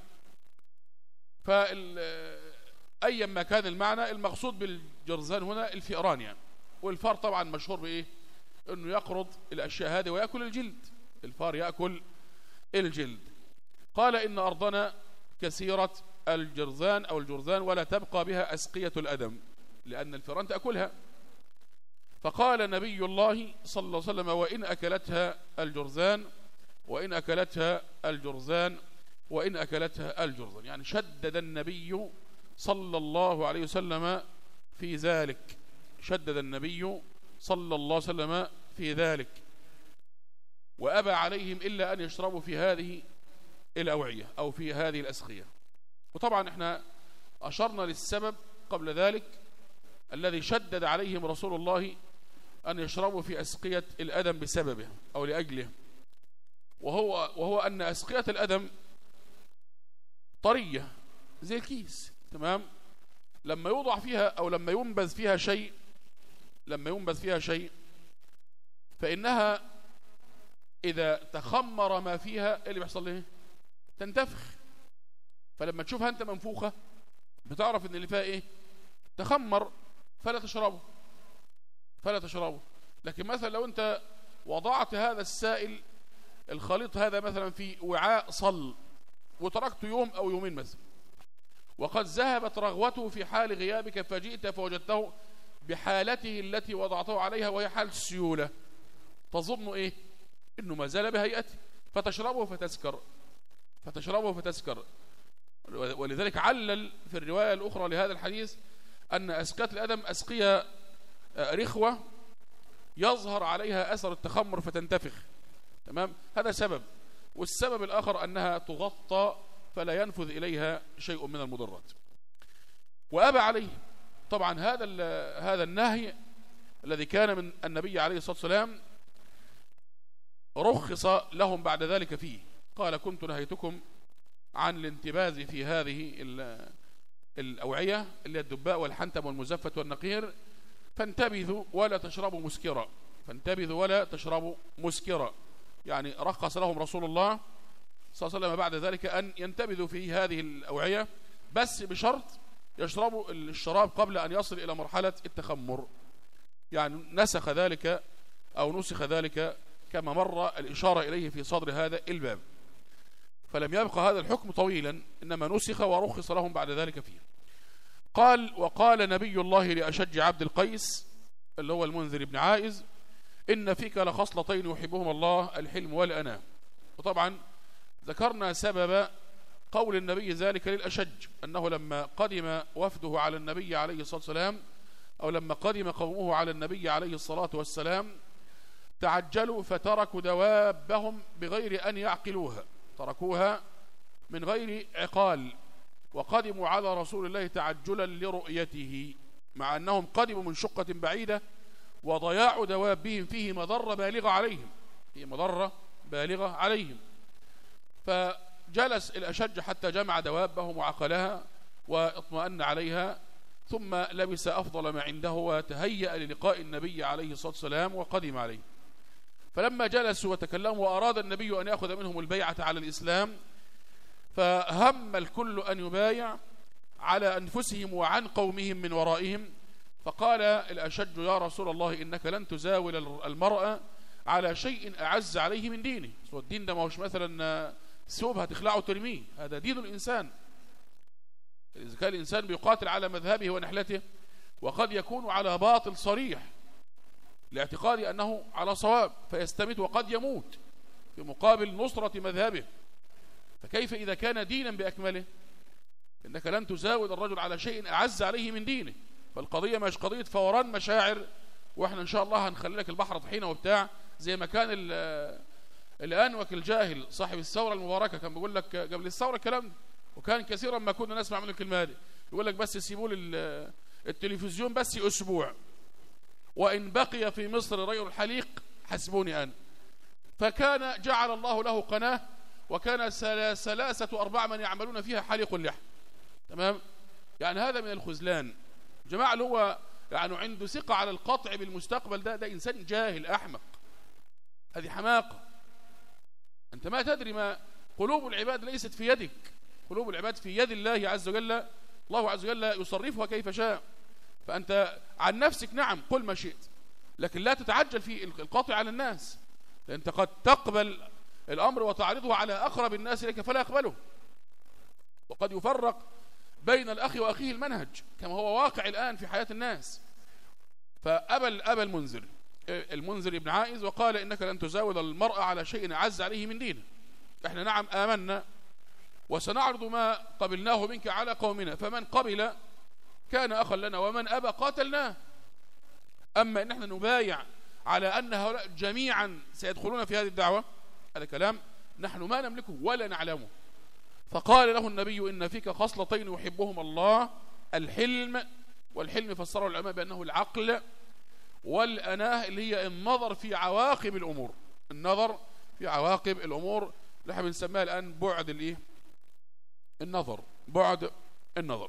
S1: فأيا ما كان المعنى، المقصود بالجرذان هنا الفئران يعني. والفار طبعا مشهور بإيه؟ إنه يقرض الأشياء هذه ويأكل الجلد. الفار يأكل الجلد. قال إن أرضنا كثيرة الجرذان أو الجرذان ولا تبقى بها أسقية الأدم، لأن الفئران تأكلها. فقال نبي الله صلى الله عليه وسلم: وإن أكلتها الجرذان وإن أكلتها الجرذان وإن أكلتها الجرذان. يعني شدد النبي صلى الله عليه وسلم في ذلك، شدد النبي صلى الله عليه وسلم في ذلك، وأبى عليهم إلا أن يشربوا في هذه الأوعية أو في هذه الأسقية. وطبعا احنا أشرنا للسبب قبل ذلك الذي شدد عليهم رسول الله أن يشربوا في أسقية الأدم بسببه أو لأجله، وهو, وهو أن أسقية الأدم طرية زي الكيس، تمام. لما يوضع فيها أو لما ينبذ فيها شيء لما ينبذ فيها شيء فإنها إذا تخمر ما فيها اللي بيحصل له تنتفخ. فلما تشوفها أنت منفوخة بتعرف إن اللي فيها إيه؟ تخمر، فلا تشربه فلا تشربه. لكن مثلا لو أنت وضعت هذا السائل الخليط هذا مثلا في وعاء صل وتركته يوم أو يومين مثلا، وقد ذهبت رغوته في حال غيابك فجئت فوجدته بحالته التي وضعته عليها وهي حال السيولة، تظن إيه؟ إنه ما زال بهيئته، فتشربه فتسكر فتشربه فتسكر. ولذلك علل في الرواية الأخرى لهذا الحديث أن أسقية الأدم أسقية رخوة يظهر عليها أثر التخمر فتنتفخ، تمام. هذا سبب. والسبب الآخر أنها تغطى فلا ينفذ إليها شيء من المضرات. وأبى عليه طبعا هذا هذا النهي الذي كان من النبي عليه الصلاة والسلام رخص لهم بعد ذلك فيه. قال: كنت نهيتكم عن الانتباذ في هذه الأوعية اللي هي الدباء والحنتم والمزفت والنقير، فانتبذوا ولا تشربوا مسكرا فانتبذوا ولا تشربوا مسكرا. يعني رخص لهم رسول الله صلى الله عليه وسلم بعد ذلك أن ينتبذوا في هذه الأوعية، بس بشرط يشربوا الشراب قبل أن يصل إلى مرحلة التخمر. يعني نسخ ذلك أو نسخ ذلك كما مر الإشارة إليه في صدر هذا الباب، فلم يبقى هذا الحكم طويلا، إنما نسخ ورخص لهم بعد ذلك فيه. قال: وقال نبي الله لأشج عبد القيس اللي هو المنذر بن عائز: إن فيك لخصلتين يحبهما الله، الحلم والأناة. وطبعا ذكرنا سبب قول النبي ذلك للأشج، أنه لما قدم وفده على النبي عليه الصلاة والسلام أو لما قدم قومه على النبي عليه الصلاة والسلام تعجلوا فتركوا دوابهم بغير أن يعقلوها، تركوها من غير عقال، وقدموا على رسول الله تعجلا لرؤيته، مع أنهم قدموا من شقة بعيدة، وضياع دوابهم فيه مضرة بالغة عليهم هي مضرة بالغة عليهم. فجلس الأشج حتى جمع دوابهم وعقلها واطمأن عليها، ثم لبس أفضل ما عنده وتهيأ للقاء النبي عليه الصلاة والسلام وقدم عليه. فلما جلسوا وتكلموا وأراد النبي أن يأخذ منهم البيعة على الإسلام، فهم الكل أن يبايع على أنفسهم وعن قومهم من ورائهم. فقال الأشج: يا رسول الله، إنك لن تزاول المرأة على شيء أعز عليه من دينه. الدين ده ما هوش مثلا ثوب هتخلعه ترميه، هذا دين الإنسان. إذا كان الإنسان بيقاتل على مذهبه ونحلته، وقد يكون على باطل صريح لاعتقاد أنه على صواب فيستمت وقد يموت في مقابل نصرة مذهبه، فكيف إذا كان دينا بأكمله؟ إنك لن تزاود الرجل على شيء أعز عليه من دينه. فالقضية مش قضية فوران مشاعر وإحنا إن شاء الله هنخلي لك البحر طحينة وبتاع، زي ما كان الأنوك الجاهل صاحب الثورة المباركة كان بيقول لك قبل الثورة الكلام ده، وكان كثيرا ما كنا نسمع من الكلمة دي، يقول لك بس سيبوا لي التلفزيون بس أسبوع، وإن بقي في مصر رجل حليق حسبوني أنا. فكان جعل الله له قناة وكان ثلاثة أرباع من يعملون فيها حلق اللحى. تمام؟ يعني هذا من الخذلان. جماعة اللي هو يعني عنده ثقة على القطع بالمستقبل، ده ده إنسان جاهل أحمق. هذه حماقة. أنت ما تدري، ما قلوب العباد ليست في يدك، قلوب العباد في يد الله عز وجل. الله عز وجل يصرفها كيف شاء. فأنت عن نفسك نعم قل ما شئت، لكن لا تتعجل في القطع على الناس، لأنت قد تقبل الأمر وتعرضه على أقرب الناس إليك فلا يقبله، وقد يفرق بين الأخ وأخيه المنهج كما هو واقع الآن في حياة الناس. فأبى أبى المنذر المنذر ابن عائز وقال إنك لن تزاول المرء على شيء عز عليه من دينه. احنا نعم آمنا وسنعرض ما قبلناه منك على قومنا، فمن قبل كان أخا لنا ومن أبى قاتلناه. أما إن احنا نبايع على أن هؤلاء جميعا سيدخلون في هذه الدعوة، هذا كلام نحن ما نملكه ولا نعلمه. فقال له النبي إن فيك خصلتين يحبهما الله، الحلم، والحلم فسره العلماء بأنه العقل، والأناه اللي هي النظر في عواقب الأمور، النظر في عواقب الأمور اللي احنا بنسميها الآن بعد الايه النظر، بعد النظر.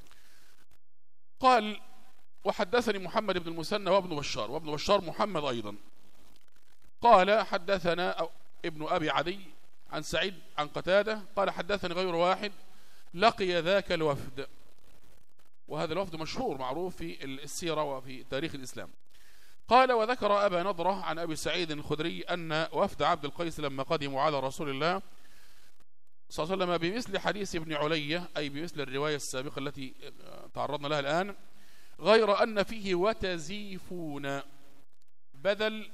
S1: قال وحدثني محمد بن المثنى وابن بشار، وابن بشار محمد أيضا. قال حدثنا ابن أبي عدي عن سعيد عن قتادة قال حدثني غير واحد لقي ذاك الوفد، وهذا الوفد مشهور معروف في السيرة وفي تاريخ الإسلام. قال وذكر أبا نضرة عن أبي سعيد الخدري أن وفد عبد القيس لما قدموا على رسول الله صلى الله عليه وسلم بمثل حديث ابن علية، أي بمثل الرواية السابقة التي تعرضنا لها الآن، غير أن فيه وتزيفون بدل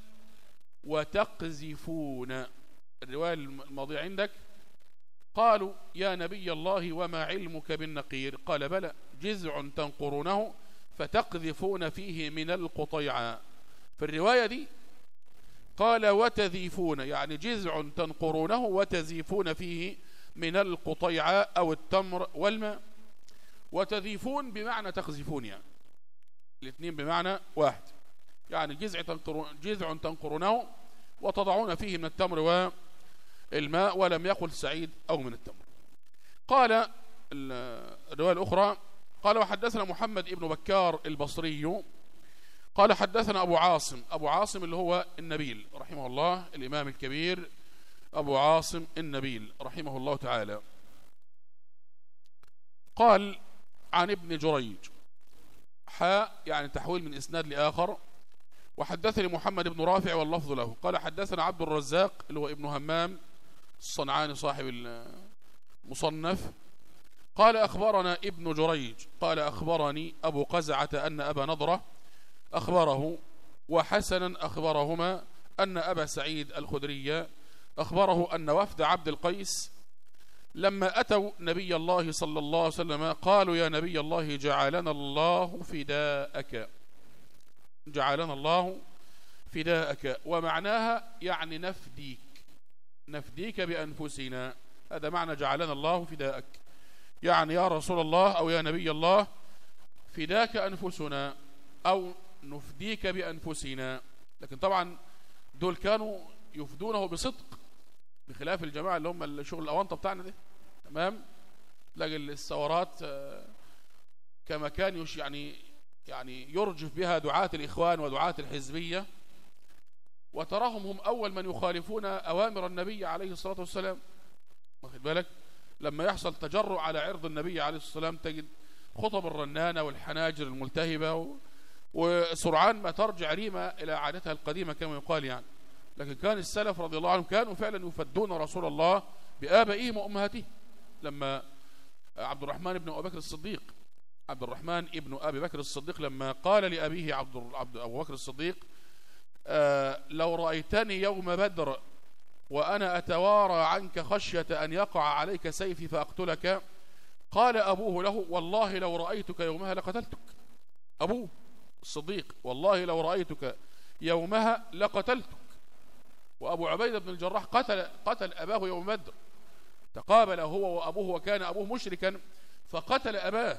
S1: وتقذفون. الرواية الماضية عندك قالوا يا نبي الله وما علمك بالنقير؟ قال بلى جزع تنقرونه فتقذفون فيه من القطيعة. في الرواية دي قال وتذيفون، يعني جزع تنقرونه وتزيفون فيه من القطيعة أو التمر والماء. وتذيفون بمعنى تقذفون، يعني الاثنين بمعنى واحد، يعني جزع تنقرون جزع تنقرونه وتضعون فيه من التمر والماء، ولم يقل سعيد أو من التمر. قال الرواية الأخرى قال وحدثنا محمد ابن بكار البصري قال حدثنا أبو عاصم، أبو عاصم اللي هو النبيل رحمه الله، الإمام الكبير أبو عاصم النبيل رحمه الله تعالى. قال عن ابن جريج حاء، يعني تحويل من إسناد لآخر. وحدثني محمد بن رافع واللفظ له قال حدثنا عبد الرزاق اللي هو ابن همام الصنعاني صاحب المصنف قال أخبرنا ابن جريج قال أخبرني أبو قزعة أن أبا نضرة أخبره وحسنا أخبرهما أن أبا سعيد الخدري أخبره أن وفد عبد القيس لما أتوا نبي الله صلى الله عليه وسلم قالوا يا نبي الله جعلنا الله فداءك، جعلنا الله فداءك، ومعناها يعني نفديك، نفديك بأنفسنا. هذا معنى جعلنا الله فداءك، يعني يا رسول الله أو يا نبي الله فداك أنفسنا أو نفديك بأنفسنا. لكن طبعا دول كانوا يفدونه بصدق، بخلاف الجماعة اللي هم الشغل الأوانطة بتاعنا ده. تمام؟ لكن الثورات كما كان يعني يعني يرجف بها دعاة الإخوان ودعاة الحزبية، وتراهم هم أول من يخالفون أوامر النبي عليه الصلاة والسلام. واخد بالك؟ لما يحصل تجرؤ على عرض النبي عليه الصلاة والسلام تجد خطب الرنانة والحناجر الملتهبة و... وسرعان ما ترجع ريمة إلى عادتها القديمة كما يقال يعني. لكن كان السلف رضي الله عنهم كانوا فعلا يفدون رسول الله بآبائهم وأمهاتهم. لما عبد الرحمن ابن أبي بكر الصديق عبد الرحمن ابن أبي بكر الصديق لما قال لأبيه عبد, عبد أبو بكر الصديق آه لو رأيتني يوم بدر وأنا أتوارى عنك خشية أن يقع عليك سيفي فأقتلك، قال أبوه له والله لو رأيتك يومها لقتلتك. أبوه الصديق والله لو رأيتك يومها لقتلتك. وأبو عبيدة بن الجراح قتل قتل أباه يوم بدر، تقابل هو وأبوه وكان أبوه مشركا فقتل أباه.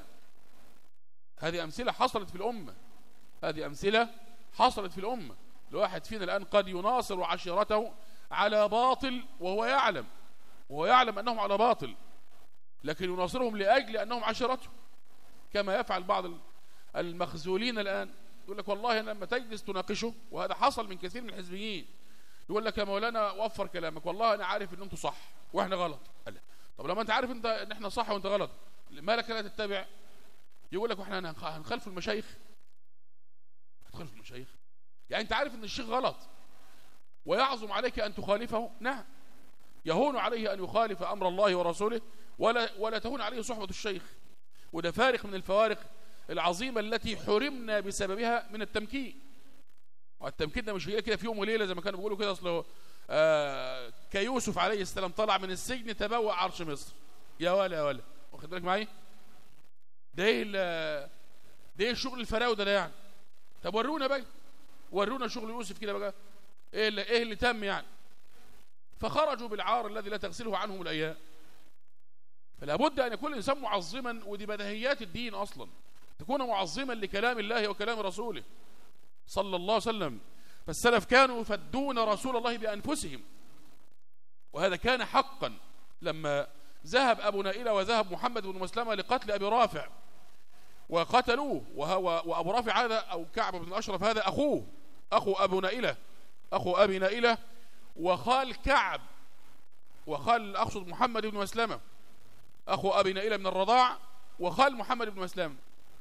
S1: هذه أمثلة حصلت في الأمة، هذه أمثلة حصلت في الأمة. الواحد فينا الآن قد يناصر عشيرته على باطل وهو يعلم وهو يعلم أنهم على باطل، لكن يناصرهم لأجل أنهم عشيرته، كما يفعل بعض المخزولين الآن. يقول لك والله لما تجلس تناقشه، وهذا حصل من كثير من الحزبيين، يقول لك يا مولانا وفر كلامك، والله أنا عارف أن أنتم صح وإحنا غلط. قال طب لما أنت عارف أنت أن إحنا صح وأنت غلط، ما لك لا تتبع؟ يقول لك وإحنا هنخالف المشايخ. هتخالف المشايخ يعني أنت عارف أن الشيخ غلط ويعظم عليك أن تخالفه؟ نعم، يهون عليه أن يخالف أمر الله ورسوله، ولا ولا تهون عليه صحبة الشيخ. وده فارق من الفوارق العظيمة التي حرمنا بسببها من التمكين. والتمكين ده مش هي كده في يوم وليلة زي ما كانوا بيقولوا كده. أصله آه كيوسف عليه السلام طلع من السجن تبوأ عرش مصر. يا ولا يا ولا، واخد بالك معايا؟ ده ايه ده ايه شغل الفراودة ده يعني؟ طب ورونا بقى، ورونا شغل يوسف كده بقى، ايه اللي ايه اللي تم يعني؟ فخرجوا بالعار الذي لا تغسله عنهم الايام. فلا بد ان يكون الانسان معظما، ودي بديهيات الدين اصلا، تكون معظما لكلام الله وكلام رسوله صلى الله عليه وسلم. فالسلف كانوا يفدون رسول الله بانفسهم، وهذا كان حقا. لما ذهب ابو نائلة وذهب محمد بن مسلمة لقتل ابي رافع وقتلوه، وهو وابو رافع هذا او كعب بن الاشرف هذا اخوه، اخو ابو نائلة، اخو ابي نائلة وخال كعب، وخال اقصد محمد بن مسلمة اخو ابي نائلة من الرضاع، وخال محمد بن مسلمة.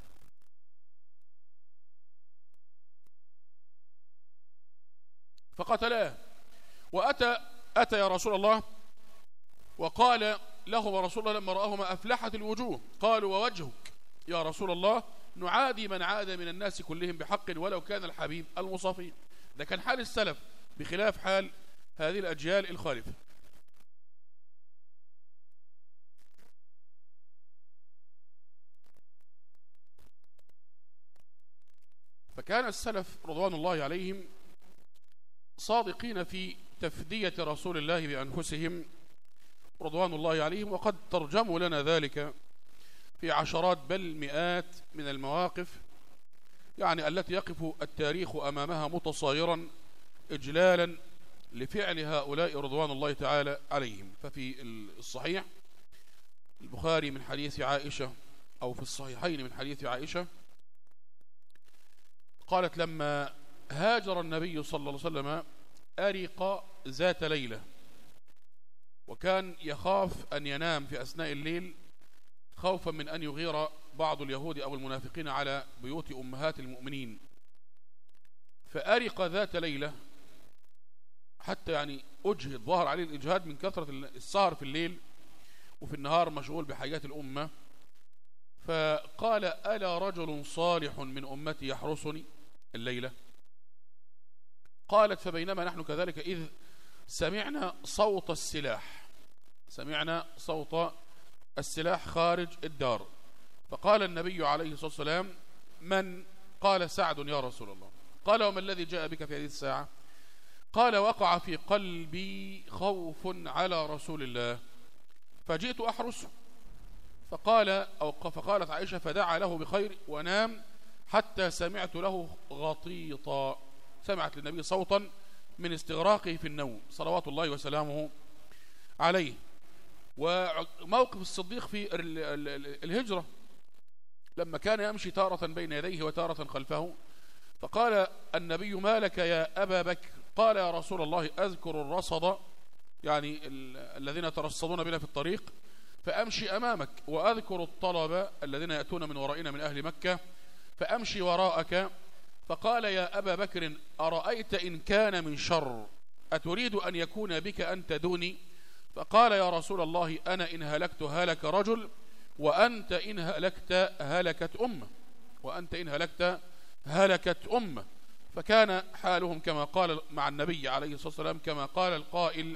S1: فقتلاه، واتى اتى يا رسول الله، وقال له رسول الله لما رآهما افلحت الوجوه، قالوا ووجهك يا رسول الله نعادي من عاد من الناس كلهم بحق ولو كان الحبيب المصافين. ده كان حال السلف بخلاف حال هذه الأجيال الخالفة. فكان السلف رضوان الله عليهم صادقين في تفدية رسول الله بأنفسهم رضوان الله عليهم، وقد ترجموا لنا ذلك في عشرات بل مئات من المواقف يعني التي يقف التاريخ أمامها متصايرا إجلالا لفعل هؤلاء رضوان الله تعالى عليهم. ففي الصحيح البخاري من حديث عائشة، أو في الصحيحين من حديث عائشة، قالت لما هاجر النبي صلى الله عليه وسلم أرق ذات ليلة، وكان يخاف أن ينام في أثناء الليل خوفا من أن يغير بعض اليهود أو المنافقين على بيوت أمهات المؤمنين، فأرق ذات ليلة حتى يعني أجهد، ظهر عليه الإجهاد من كثرة السهر في الليل، وفي النهار مشغول بحاجات الأمة. فقال ألا رجل صالح من أمتي يحرسني الليلة؟ قالت فبينما نحن كذلك إذ سمعنا صوت السلاح، سمعنا صوت السلاح خارج الدار. فقال النبي عليه الصلاة والسلام من؟ قال سعد يا رسول الله. قال وما الذي جاء بك في هذه الساعة؟ قال وقع في قلبي خوف على رسول الله فجئت أحرسه. فقال أو فقالت عائشة فدعا له بخير ونام حتى سمعت له غطيطا، سمعت للنبي صوتا من استغراقه في النوم صلوات الله وسلامه عليه. وموقف الصديق في الهجرة لما كان يمشي تارة بين يديه وتارة خلفه، فقال النبي ما لك يا أبا بكر؟ قال يا رسول الله أذكر الرصد، يعني الذين يترصدون بنا في الطريق، فأمشي أمامك، وأذكر الطلبة الذين يأتون من ورائنا من أهل مكة فأمشي وراءك. فقال يا أبا بكر أرأيت إن كان من شر أتريد أن يكون بك أنت دوني؟ فقال يا رسول الله أنا إن هلكت هلك رجل، وأنت إن هلكت هلكت أمة، وأنت إن هلكت هلكت أمة. فكان حالهم كما قال مع النبي عليه الصلاة والسلام، كما قال القائل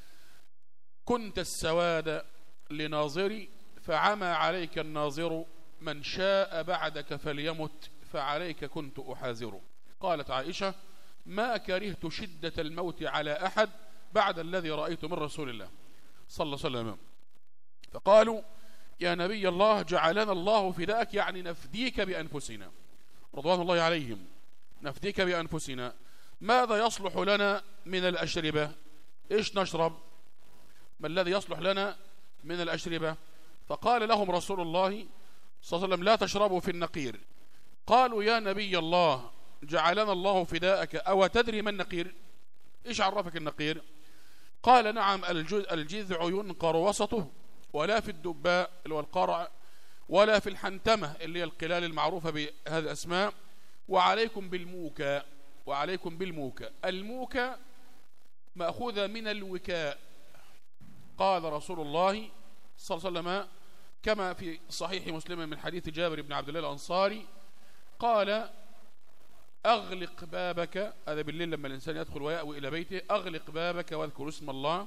S1: كنت السواد لناظري فعمى عليك الناظر، من شاء بعدك فليمت فعليك كنت أحاذر. قالت عائشة ما كرهت شدة الموت على أحد بعد الذي رأيت من رسول الله صلى الله عليه وسلم. فقالوا يا نبي الله جعلنا الله فداك، يعني نفديك بأنفسنا رضوان الله عليهم، نفديك بأنفسنا، ماذا يصلح لنا من الأشربة؟ إيش نشرب؟ ما الذي يصلح لنا من الأشربة؟ فقال لهم رسول الله صلى الله عليه وسلم لا تشربوا في النقير. قالوا يا نبي الله جعلنا الله فداءك أو تدري ما النقير؟ إيش عرفك النقير؟ قال نعم الجذع ينقر وسطه، ولا في الدباء اللي هو القرع، ولا في الحنتمة اللي هي القلال المعروفة بهذه الأسماء، وعليكم بالموكى. وعليكم بالموكى. الموكى مأخوذة من الوكاء. قال رسول الله صلى الله عليه وسلم كما في صحيح مسلم من حديث جابر بن عبد الله الأنصاري قال أغلق بابك، هذا بالليل لما الإنسان يدخل ويأوي إلى بيته، أغلق بابك واذكر اسم الله،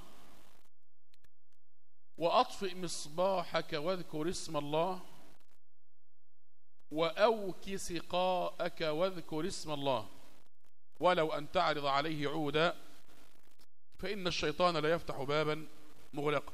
S1: وأطفئ مصباحك واذكر اسم الله، وأوك سقاءك واذكر اسم الله، ولو أن تعرض عليه عودا فإن الشيطان لا يفتح بابا مغلقا.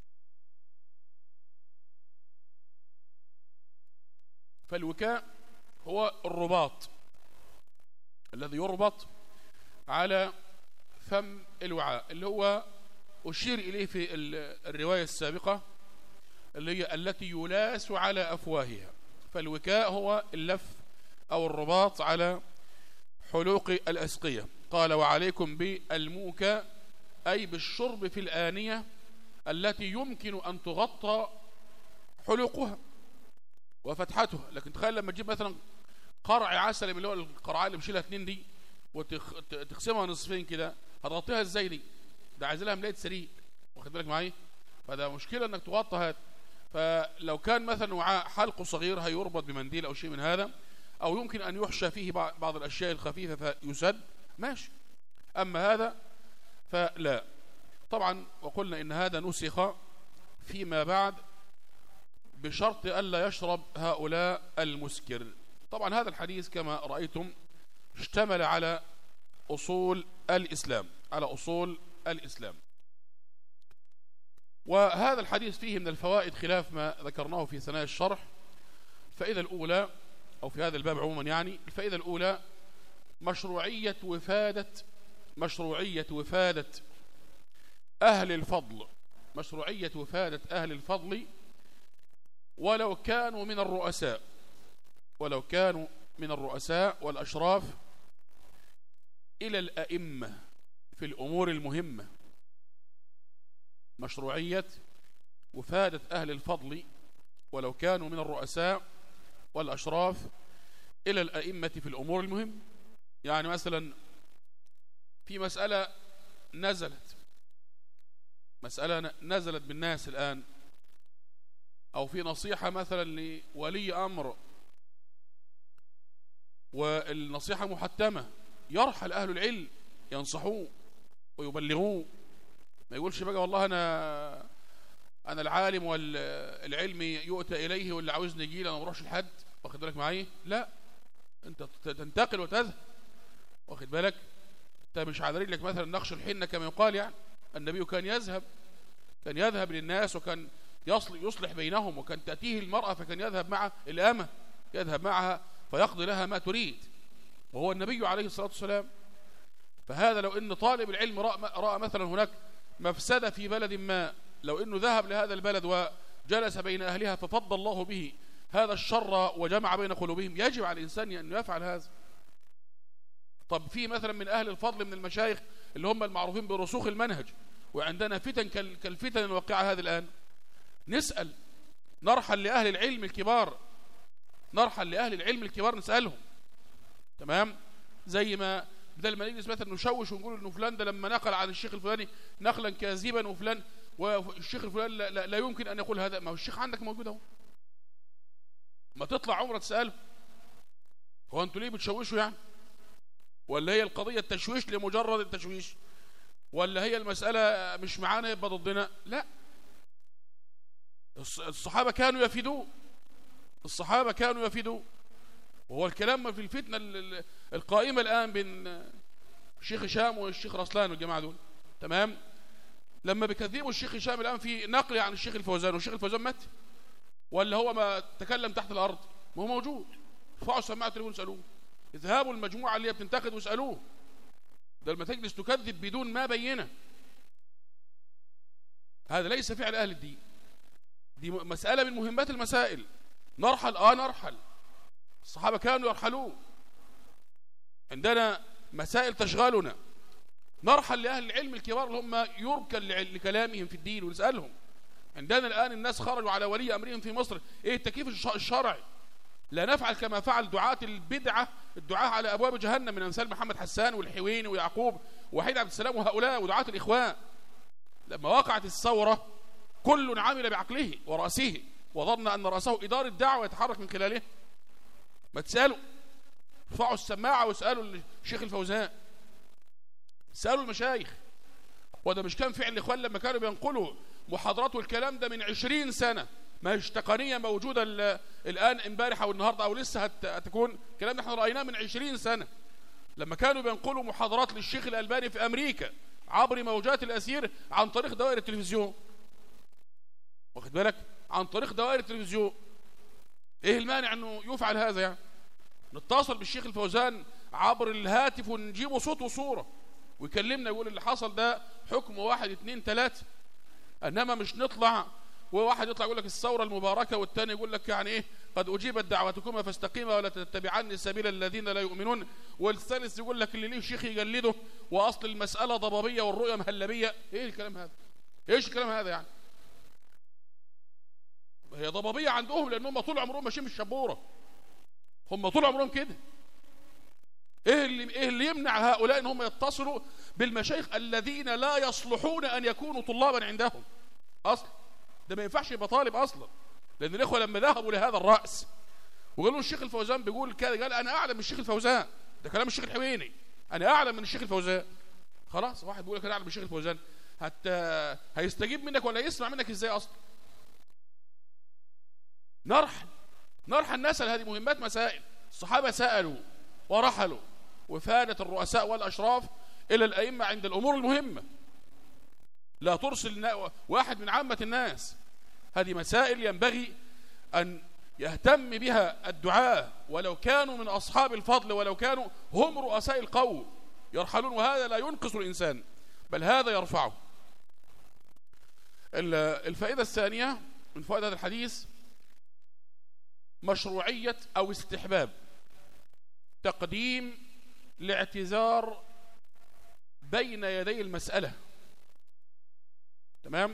S1: فالوكاء هو الرباط الذي يربط على فم الوعاء، اللي هو أشير إليه في الرواية السابقة اللي هي التي يلاس على أفواهها. فالوكاء هو اللف أو الرباط على حلوق الأسقية. قال وعليكم بالموكى أي بالشرب في الآنية التي يمكن أن تغطى حلوقها وفتحتها. لكن تخيل لما تجيب مثلا قرع عسل اللي هو القرعاء اللي بشيلها اتنين دي وتقسمها نصفين كده، هتغطيها ازاي دي؟ ده عايز لها ملاية سرير، واخد بالك معايا؟ فده مشكلة انك تغطى هذا. فلو كان مثلا وعاء حلقه صغير هيربط بمنديل او شيء من هذا، او يمكن ان يحشى فيه بعض الاشياء الخفيفة فيسد، ماشي. اما هذا فلا. طبعا وقلنا ان هذا نسخ فيما بعد بشرط ألا يشرب هؤلاء المسكر. طبعا هذا الحديث كما رأيتم اشتمل على أصول الإسلام، على أصول الإسلام. وهذا الحديث فيه من الفوائد خلاف ما ذكرناه في ثنايا الشرح. الفائدة الأولى أو في هذا الباب عموما يعني الفائدة الأولى مشروعية وفادة مشروعية وفادة أهل الفضل مشروعية وفادة أهل الفضل ولو كانوا من الرؤساء ولو كانوا من الرؤساء والأشراف إلى الأئمة في الأمور المهمة. مشروعية وفادة أهل الفضل ولو كانوا من الرؤساء والأشراف إلى الأئمة في الأمور المهمة. يعني مثلا في مسألة نزلت مسألة نزلت بالناس الآن، أو في نصيحة مثلا لولي أمر والنصيحة محتمة، يرحل أهل العلم ينصحوه ويبلغوه، ما يقولش بقى والله أنا أنا العالم والعلم يؤتى إليه واللي عاوزني يجي لي أنا ما بروحش لحد، واخد بالك معايا؟ لا، أنت تنتقل وتذهب، واخد بالك؟ أنت مش على رجلك مثلا نقش الحنة كما يقال. يعني النبي كان يذهب كان يذهب للناس وكان يصلح بينهم، وكان تأتيه المرأة فكان يذهب مع الأمة يذهب معها فيقضي لها ما تريد، وهو النبي عليه الصلاة والسلام. فهذا لو أن طالب العلم رأى, رأى مثلا هناك مفسدة في بلد ما، لو أنه ذهب لهذا البلد وجلس بين أهلها ففضل الله به هذا الشر وجمع بين قلوبهم، يجب على الإنسان أن يفعل هذا. طب في مثلا من أهل الفضل من المشايخ اللي هم المعروفين برسوخ المنهج، وعندنا فتن كالفتن الواقعة هذه الآن، نسأل، نرحل لأهل العلم الكبار نرحل لأهل العلم الكبار نسألهم، تمام؟ زي ما بدل ما نجلس مثلا نشوش ونقول إنه فلان ده لما نقل عن الشيخ الفلاني نقلا كاذبا وفلان والشيخ الفلاني لا, لا, لا يمكن أن يقول هذا. ما هو الشيخ عندك موجود اهو، ما تطلع عمره تسأله. هو أنتوا ليه بتشوشوا يعني؟ ولا هي القضية التشويش لمجرد التشويش؟ ولا هي المسألة مش معانا يبقى ضدنا؟ لا، الصحابة كانوا يفيدوا الصحابة كانوا يفيدوا وهو الكلام في الفتنة القائمة الآن بين الشيخ هشام والشيخ رسلان والجماعة دول، تمام؟ لما بيكذبوا الشيخ هشام الآن في نقل عن الشيخ الفوزان، والشيخ الفوزان مات ولا هو ما تكلم تحت الأرض؟ ما هو موجود. ارفعوا سماعة التليفون اسألوه، اذهبوا المجموعة اللي بتنتقد واسألوه. ده لما تجلس تكذب بدون ما بينه، هذا ليس فعل أهل الدين. دي مسألة من مهمات المسائل. نرحل آه نرحل، الصحابة كانوا يرحلون. عندنا مسائل تشغلنا، نرحل لأهل العلم الكبار اللي هم يركن لكلامهم في الدين ونسألهم. عندنا الآن الناس خرجوا على ولي أمرهم في مصر، إيه التكييف الشرعي؟ لا نفعل كما فعل دعاة البدعة، الدعاة على أبواب جهنم من أمثال محمد حسان والحويني ويعقوب ووحيد عبد السلام وهؤلاء ودعاة الإخوان. لما وقعت الثورة كل عمل بعقله ورأسه وظن أن رأسه إدارة الدعوة يتحرك من خلاله. ما تسألوا، ارفعوا السماعة واسألوا الشيخ الفوزان، سألوا المشايخ. وده مش كان فعل الإخوان لما كانوا بينقلوا محاضرات والكلام ده من عشرين سنة، ما هيش تقنية موجودة الآن امبارح أو النهاردة أو لسه هتكون. الكلام ده احنا رأيناه من عشرين سنة لما كانوا بينقلوا محاضرات للشيخ الألباني في أمريكا عبر موجات الأثير عن طريق دوائر التلفزيون. واخد بالك؟ عن طريق دوائر التلفزيون. ايه المانع انه يفعل هذا؟ يعني نتصل بالشيخ الفوزان عبر الهاتف ونجيبه صوت وصورة ويكلمنا يقول اللي حصل ده حكم واحد اتنين تلاتة. انما مش نطلع وواحد يطلع يقول لك الثورة المباركة والتاني يقول لك يعني ايه قد اجيبت دعوتكما فاستقيما ولا تتبعن سبيل الذين لا يؤمنون، والثالث يقول لك اللي ليه شيخ يجلده واصل المسألة ضبابية والرؤية مهلبية. ايه الكلام هذا؟ ايش الكلام هذا يعني؟ هي ضبابية عندهم لأنهم طول عمرهم ماشيين بالشبورة، هم طول عمرهم كده. ايه اللي ايه اللي يمنع هؤلاء ان هم يتصلوا بالمشايخ الذين لا يصلحون ان يكونوا طلابا عندهم اصلا؟ ده ما ينفعش يبقى طالب اصلا. لان الاخوه لما ذهبوا لهذا الراس وقالوا الشيخ الفوزان بيقول كذا، قال انا اعلم من الشيخ الفوزان، ده كلام الشيخ الحويني، انا اعلم من الشيخ الفوزان. خلاص واحد بيقول لك انا اعلم من الشيخ الفوزان، حتى هيستجيب منك ولا يسمع منك ازاي اصلا؟ نرحل نرحل نسأل. هذه مهمات مسائل. الصحابة سألوا ورحلوا وفادت الرؤساء والأشراف إلى الأئمة عند الأمور المهمة. لا ترسل واحد من عامة الناس. هذه مسائل ينبغي أن يهتم بها الدعاة ولو كانوا من أصحاب الفضل ولو كانوا هم رؤساء القوم، يرحلون. وهذا لا ينقص الإنسان بل هذا يرفعه. الفائدة الثانية من فوائد هذا الحديث مشروعية أو استحباب تقديم الاعتذار بين يدي المسألة. تمام؟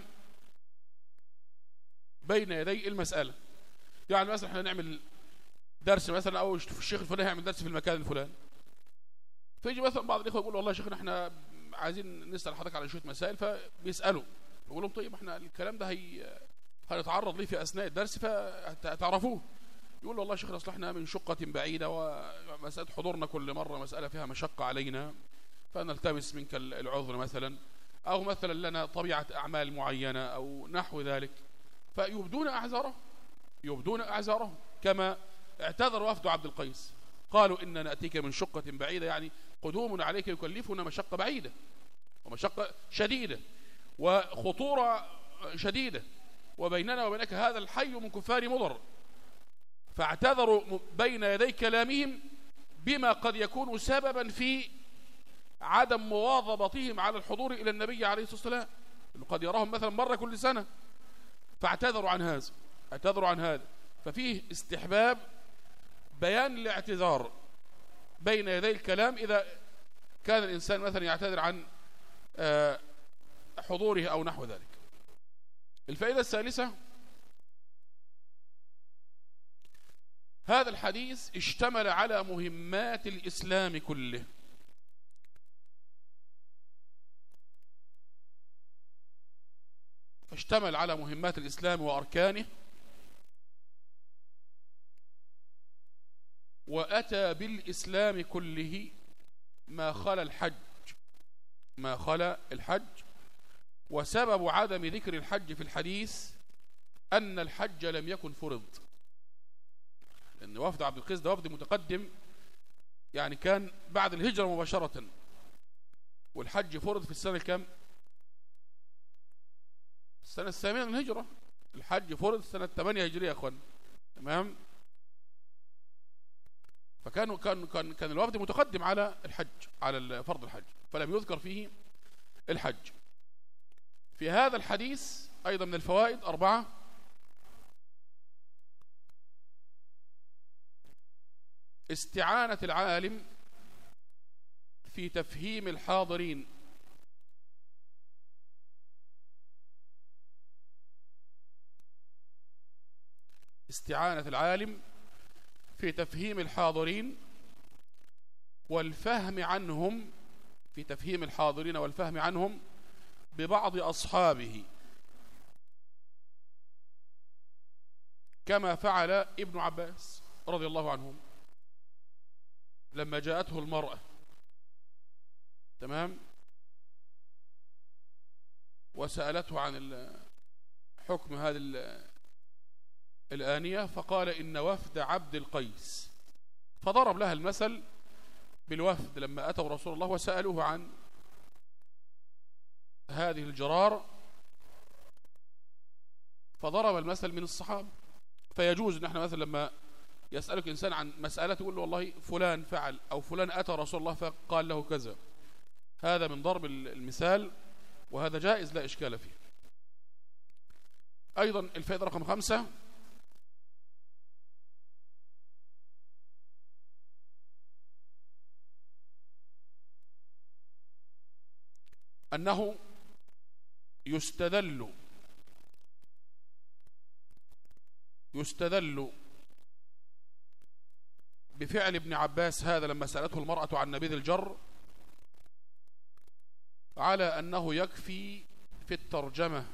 S1: بين يدي المسألة. يعني مثلا احنا نعمل درس مثلا او الشيخ الفلاني هيعمل درس في المكان الفلاني، فيجي مثلا بعض الاخوه يقول والله يا شيخنا احنا عايزين نسأل حضرتك على شوية مسائل، فبيسألوا يقول لهم طيب احنا الكلام ده هي هنتعرض ليه في أثناء الدرس فتعرفوه. يقول له والله يا شيخنا اصل احنا من شقة بعيدة ومسألة حضورنا كل مرة مسألة فيها مشقة علينا فنلتمس منك العذر مثلا، أو مثلا لنا طبيعة أعمال معينة أو نحو ذلك، فيبدون أعذارهم يبدون أعذارهم كما اعتذر وفد عبد القيس، قالوا إن نأتيك من شقة بعيدة، يعني قدوم عليك يكلفنا مشقة بعيدة ومشقة شديدة وخطورة شديدة، وبيننا وبينك هذا الحي من كفار مضر. فاعتذروا بين يدي كلامهم بما قد يكون سببا في عدم مواظبتهم على الحضور إلى النبي عليه الصلاة والسلام، إنه قد يراهم مثلا مرة كل سنة، فاعتذروا عن هذا اعتذروا عن هذا ففيه استحباب بيان الاعتذار بين يدي الكلام إذا كان الإنسان مثلا يعتذر عن حضوره أو نحو ذلك. الفائدة الثالثة، هذا الحديث اشتمل على مهمات الإسلام كله، اشتمل على مهمات الإسلام وأركانه، وأتى بالإسلام كله ما خلا الحج ما خلا الحج وسبب عدم ذكر الحج في الحديث أن الحج لم يكن فرض، لأن وفد عبد القيس ده وفد متقدم، يعني كان بعد الهجرة مباشرة، والحج فرض في السنة الكام؟ السنة الثامنة من الهجرة. الحج فرض السنة الثمانية هجرية يا أخوان. تمام؟ فكانوا كان كان كان الوفد متقدم على الحج، على فرض الحج، فلم يذكر فيه الحج. في هذا الحديث أيضا من الفوائد أربعة: استعانة العالم في تفهيم الحاضرين، استعانة العالم في تفهيم الحاضرين والفهم عنهم، في تفهيم الحاضرين والفهم عنهم ببعض أصحابه، كما فعل ابن عباس رضي الله عنهم لما جاءته المرأة، تمام، وسألته عن حكم هذه الآنية، فقال إن وفد عبد القيس، فضرب لها المثل بالوفد لما أتوا رسول الله وسألوه عن هذه الجرار، فضرب المثل من الصحابة. فيجوز ان احنا مثلا لما يسألك إنسان عن مسألة تقول له والله فلان فعل أو فلان أتى رسول الله فقال له كذا، هذا من ضرب المثال، وهذا جائز لا إشكال فيه. أيضا الفائدة رقم خمسة: أنه يستدل يستدل بفعل ابن عباس هذا لما سألته المرأة عن نبيذ الجر على أنه يكفي في الترجمة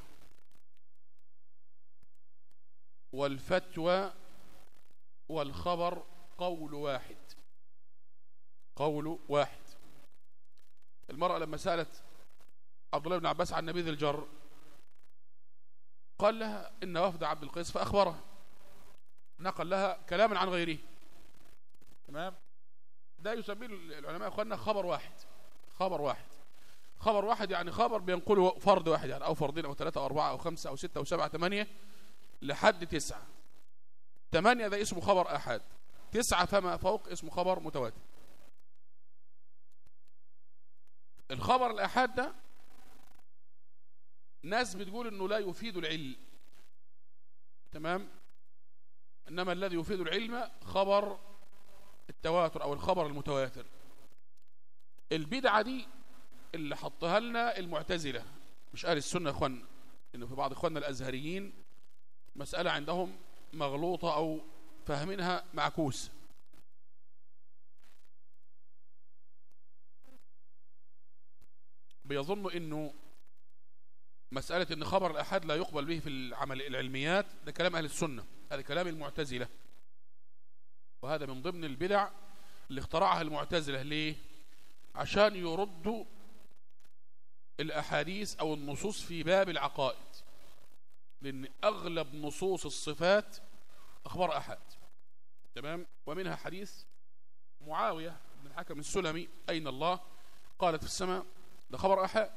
S1: والفتوى والخبر قول واحد، قول واحد. المرأة لما سألت عبد الله بن عباس عن نبيذ الجر قال لها إن وفد عبد القيس، فأخبره، نقل لها كلاما عن غيره، تمام. ده يسميه العلماء أخوانا خبر واحد، خبر واحد، خبر واحد يعني خبر بينقله فرد واحد، يعني أو فردين أو ثلاثة أو أربعة أو خمسة أو ستة أو سبعة ثمانية لحد تسعة. ثمانية ده اسمه خبر أحد، تسعة فما فوق اسمه خبر متواتر. الخبر الأحد ده ناس بتقول إنه لا يفيد العلم، تمام، إنما الذي يفيد العلم خبر التواتر أو الخبر المتواتر. البدعة دي اللي حطها لنا المعتزلة، مش أهل السنة يا إخوانا، إنه في بعض إخواننا الأزهريين مسألة عندهم مغلوطة أو فاهمينها معكوس. بيظنوا إنه مسألة إن خبر الأحد لا يقبل به في العمل العلميات، ده كلام أهل السنة، هذا كلام المعتزلة، وهذا من ضمن البدع اللي اخترعها المعتزلة. ليه؟ عشان يردوا الأحاديث أو النصوص في باب العقائد، لأن أغلب نصوص الصفات أخبار أحد، تمام. ومنها حديث معاوية بن الحكم السلمي أين الله؟ قالت في السماء، ده خبر أحد.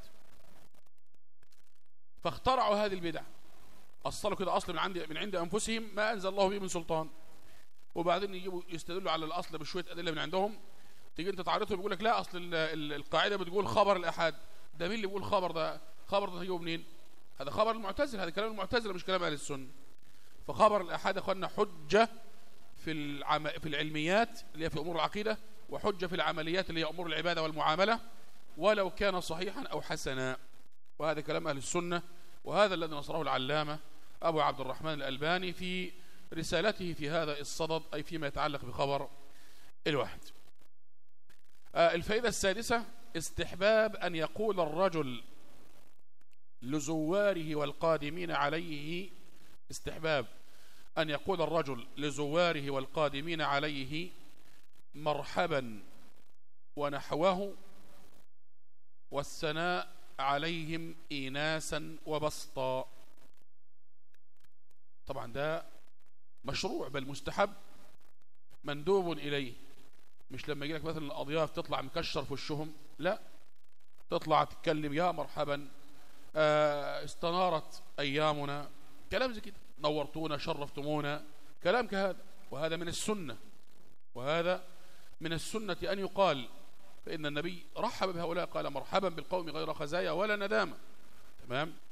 S1: فاخترعوا هذه البدع، أصلوا كده أصل من عند من عند أنفسهم ما أنزل الله به من سلطان، وبعدين يجيبوا يستدلوا على الأصل بشوية أدلة من عندهم، تيجي أنت تعرضهم يقول لك لا أصل القاعدة بتقول خبر الأحد، ده مين اللي بيقول خبر؟ ده خبر ده تجيبه منين؟ هذا خبر المعتزلة، هذا كلام المعتزلة مش كلام أهل السنة. فخبر الأحد أخوانا حجة في العم... في العلميات اللي هي في أمور العقيدة، وحجة في العمليات اللي هي أمور العبادة والمعاملة، ولو كان صحيحا أو حسنا، وهذا كلام أهل السنة، وهذا الذي نصره العلامة أبو عبد الرحمن الألباني في رسالته في هذا الصدد، أي فيما يتعلق بخبر الواحد. آه الفائدة السادسة: استحباب أن يقول الرجل لزواره والقادمين عليه، استحباب أن يقول الرجل لزواره والقادمين عليه مرحبا ونحوه، والثناء عليهم إيناسا وبسطا. طبعا ده مشروع بل مستحب مندوب إليه، مش لما يجي لك مثلا الأضياف تطلع مكشر في وشهم، لا، تطلع تتكلم يا مرحبا، آه استنارت أيامنا، كلام زي كده، نورتونا شرفتمونا، كلام كهذا، وهذا من السنة، وهذا من السنة أن يقال، فإن النبي رحب بهؤلاء، قال مرحبا بالقوم غير خزايا ولا ندامة، تمام.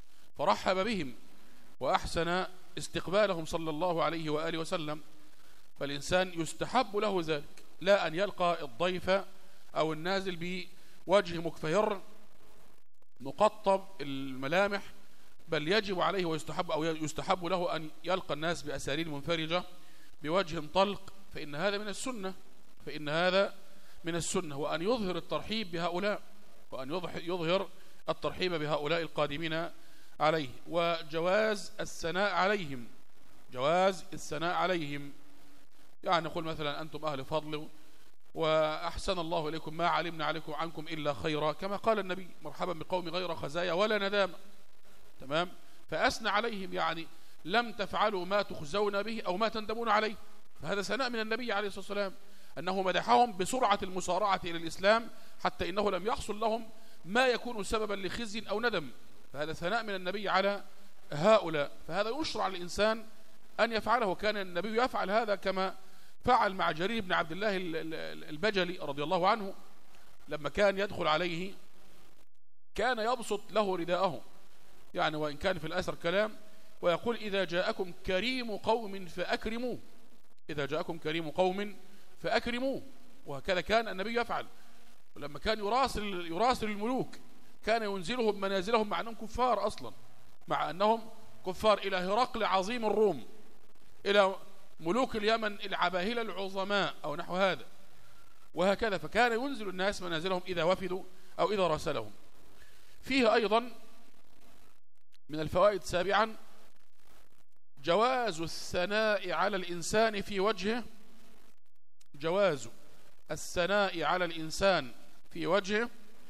S1: فرحب بهم وأحسن استقبالهم صلى الله عليه وآله وسلم. فالإنسان يستحب له ذلك، لا أن يلقى الضيف أو النازل بوجه مكفهر مقطب الملامح، بل يجب عليه ويستحب أو يستحب له أن يلقى الناس بأسارير منفرجة بوجه طلق، فإن هذا من السنة فإن هذا من السنة وأن يظهر الترحيب بهؤلاء وأن يظهر الترحيب بهؤلاء القادمين عليه. وجواز الثناء عليهم جواز الثناء عليهم يعني نقول مثلا أنتم أهل فضل وأحسن الله إليكم، ما علمنا عليكم عنكم إلا خيرا، كما قال النبي: مرحبا بقوم غير خزايا ولا ندامة. تمام؟ فأثنى عليهم، يعني لم تفعلوا ما تخزون به أو ما تندمون عليه. فهذا ثناء من النبي عليه الصلاة والسلام، أنه مدحهم بسرعة المسارعة إلى الإسلام حتى إنه لم يحصل لهم ما يكون سببا لخزي أو ندم. فهذا ثناء من النبي على هؤلاء، فهذا يشرع الإنسان أن يفعله. كان النبي يفعل هذا كما فعل مع جرير بن عبد الله البجلي رضي الله عنه، لما كان يدخل عليه كان يبسط له رداءه، يعني وإن كان في الأثر كلام، ويقول: إذا جاءكم كريم قوم فأكرموه إذا جاءكم كريم قوم فأكرموه وهكذا كان النبي يفعل. ولما كان يراسل يراسل الملوك كان ينزلهم منازلهم مع أنهم كفار أصلا، مع أنهم كفار، إلى هرقل عظيم الروم، إلى ملوك اليمن العباهلة العظماء أو نحو هذا، وهكذا. فكان ينزل الناس منازلهم إذا وفدوا أو إذا راسلهم. فيه أيضا من الفوائد سابعا جواز الثناء على الإنسان في وجهه جواز الثناء على الإنسان في وجهه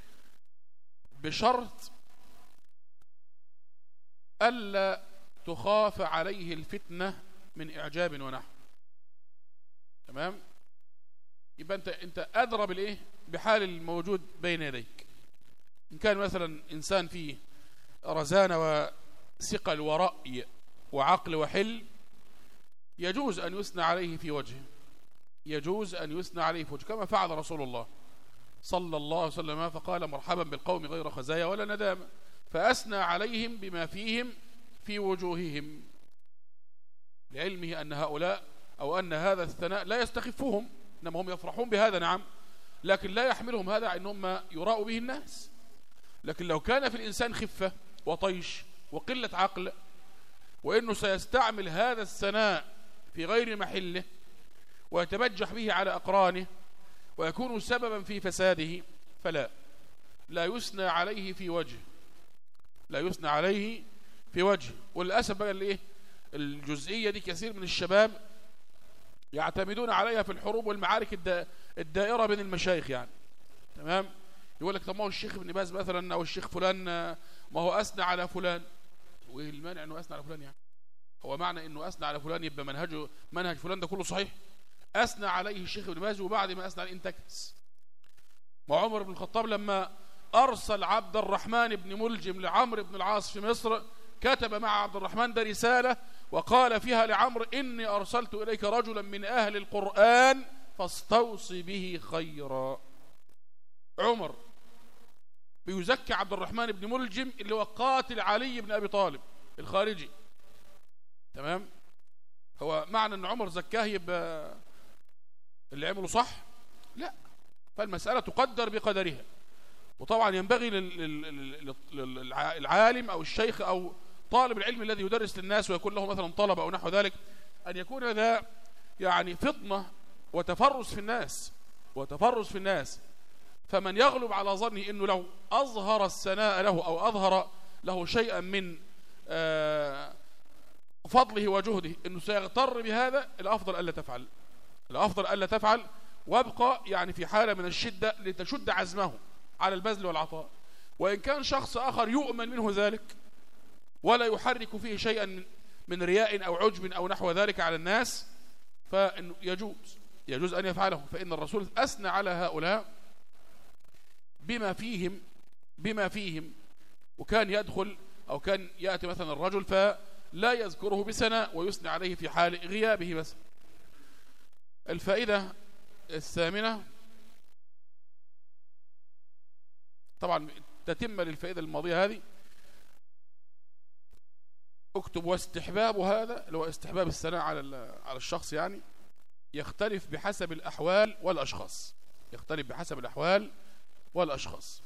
S1: بشرط ألا تخاف عليه الفتنة من إعجاب ونحو. تمام؟ يبقى أنت أنت أدرى بالإيه؟ بحال الموجود بين يديك. إن كان مثلا إنسان فيه رزانة وثقل ورأي وعقل وحل، يجوز أن يثنى عليه في وجهه يجوز أن يثنى عليه في وجهه كما فعل رسول الله صلى الله عليه وسلم، فقال: مرحبا بالقوم غير خزايا ولا ندامة، فأثنى عليهم بما فيهم في وجوههم، لعلمه أن هؤلاء أو أن هذا الثناء لا يستخفهم، إنما هم يفرحون بهذا، نعم، لكن لا يحملهم هذا أنهم يراءوا به الناس. لكن لو كان في الإنسان خفة وطيش وقلة عقل، وإنه سيستعمل هذا الثناء في غير محله ويتبجح به على أقرانه ويكون سببا في فساده، فلا لا يثنى عليه في وجه لا يثنى عليه في وجه. وللأسف بقى اللي إيه الجزئية دي كثير من الشباب يعتمدون عليها في الحروب والمعارك الدائرة بين المشايخ، يعني تمام، يقول لك: طب ما هو الشيخ ابن باز مثلا أو الشيخ فلان ما هو أثنى على فلان، وإيه المانع إنه أثنى على فلان؟ يعني هو معنى إنه أثنى على فلان يبقى منهجه منهج فلان ده كله صحيح؟ أثنى عليه الشيخ ابن باز وبعد ما أثنى عليه انتكس. وعمر بن الخطاب لما أرسل عبد الرحمن بن ملجم لعمرو بن العاص في مصر، كتب مع عبد الرحمن ده رسالة وقال فيها لعمرو: إني أرسلت إليك رجلا من أهل القرآن فاستوصي به خيرا. عمر بيزكي عبد الرحمن بن ملجم اللي هو قاتل علي بن أبي طالب الخارجي. تمام؟ هو معنى أن عمر زكاه يبقى اللي عمله صح؟ لا، فالمسألة تقدر بقدرها. وطبعا ينبغي للعالم أو الشيخ أو طالب العلم الذي يدرس للناس ويكون له مثلا طلبة أو نحو ذلك أن يكون ذا يعني فطنة وتفرس في الناس وتفرس في الناس فمن يغلب على ظنه أنه لو أظهر الثناء له أو أظهر له شيئا من فضله وجهده أنه سيغتر بهذا، الأفضل ألا تفعل الأفضل ألا تفعل وابقى يعني في حالة من الشدة لتشد عزمه على البذل والعطاء. وإن كان شخص آخر يؤمن منه ذلك ولا يحرك فيه شيئا من رياء أو عجب أو نحو ذلك على الناس، فإنه يجوز يجوز أن يفعله، فإن الرسول أثنى على هؤلاء بما فيهم بما فيهم وكان يدخل أو كان يأتي مثلا الرجل فلا يذكره بثناء ويثني عليه في حال غيابه بس. الفائدة الثامنة طبعا تتم للفائدة الماضية هذه، اكتب واستحباب هذا اللي هو استحباب الثناء على على الشخص، يعني يختلف بحسب الأحوال والأشخاص، يختلف بحسب الأحوال والأشخاص.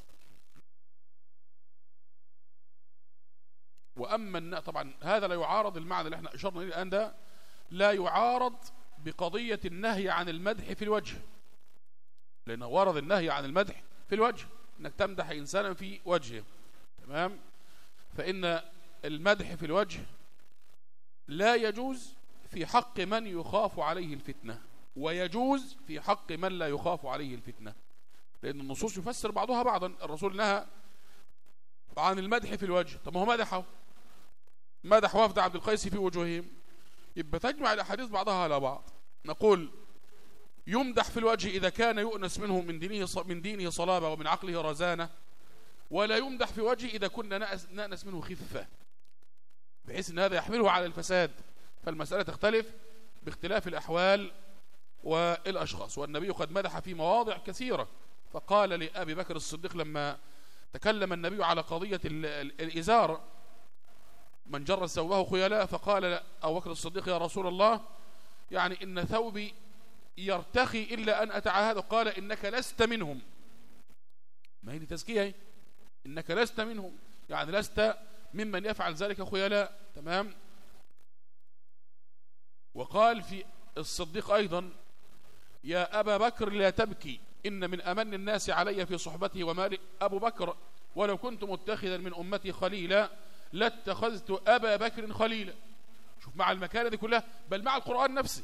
S1: وأما طبعا هذا لا يعارض المعنى اللي احنا أشرنا إليه الآن، ده لا يعارض بقضية النهي عن المدح في الوجه، لأنه ورد النهي عن المدح في الوجه، أنك تمدح إنسانا في وجهه، تمام؟ فإن المدح في الوجه لا يجوز في حق من يخاف عليه الفتنة، ويجوز في حق من لا يخاف عليه الفتنة، لأن النصوص يفسر بعضها بعضا. الرسول نهى عن المدح في الوجه، طب ما هو مدحه مدح وفد عبد القيس في وجوههم، يبقى تجمع الأحاديث بعضها على بعض. نقول يمدح في الوجه إذا كان يؤنس منه من دينه من دينه صلابة ومن عقله رزانة، ولا يمدح في وجه إذا كنا نأنس منه خفة، بحيث أن هذا يحمله على الفساد. فالمسألة تختلف باختلاف الأحوال والأشخاص. والنبي قد مدح في مواضع كثيرة، فقال لأبي بكر الصديق لما تكلم النبي على قضية الإزار، من جر ثوبه خيلاء، فقال أبو بكر الصديق يا رسول الله، يعني إن ثوبي يرتخي إلا أن أتعاهد، قال إنك لست منهم. ما هي دي تزكية، إنك لست منهم، يعني لست ممن يفعل ذلك خيلاء، تمام؟ وقال في الصديق أيضا يا أبا بكر لا تبكي، إن من أمن الناس علي في صحبته ومالي أبو بكر، ولو كنت متخذا من أمتي خليلا لاتخذت أبا بكر خليلا. شوف مع المكانة دي كلها، بل مع القرآن نفسه،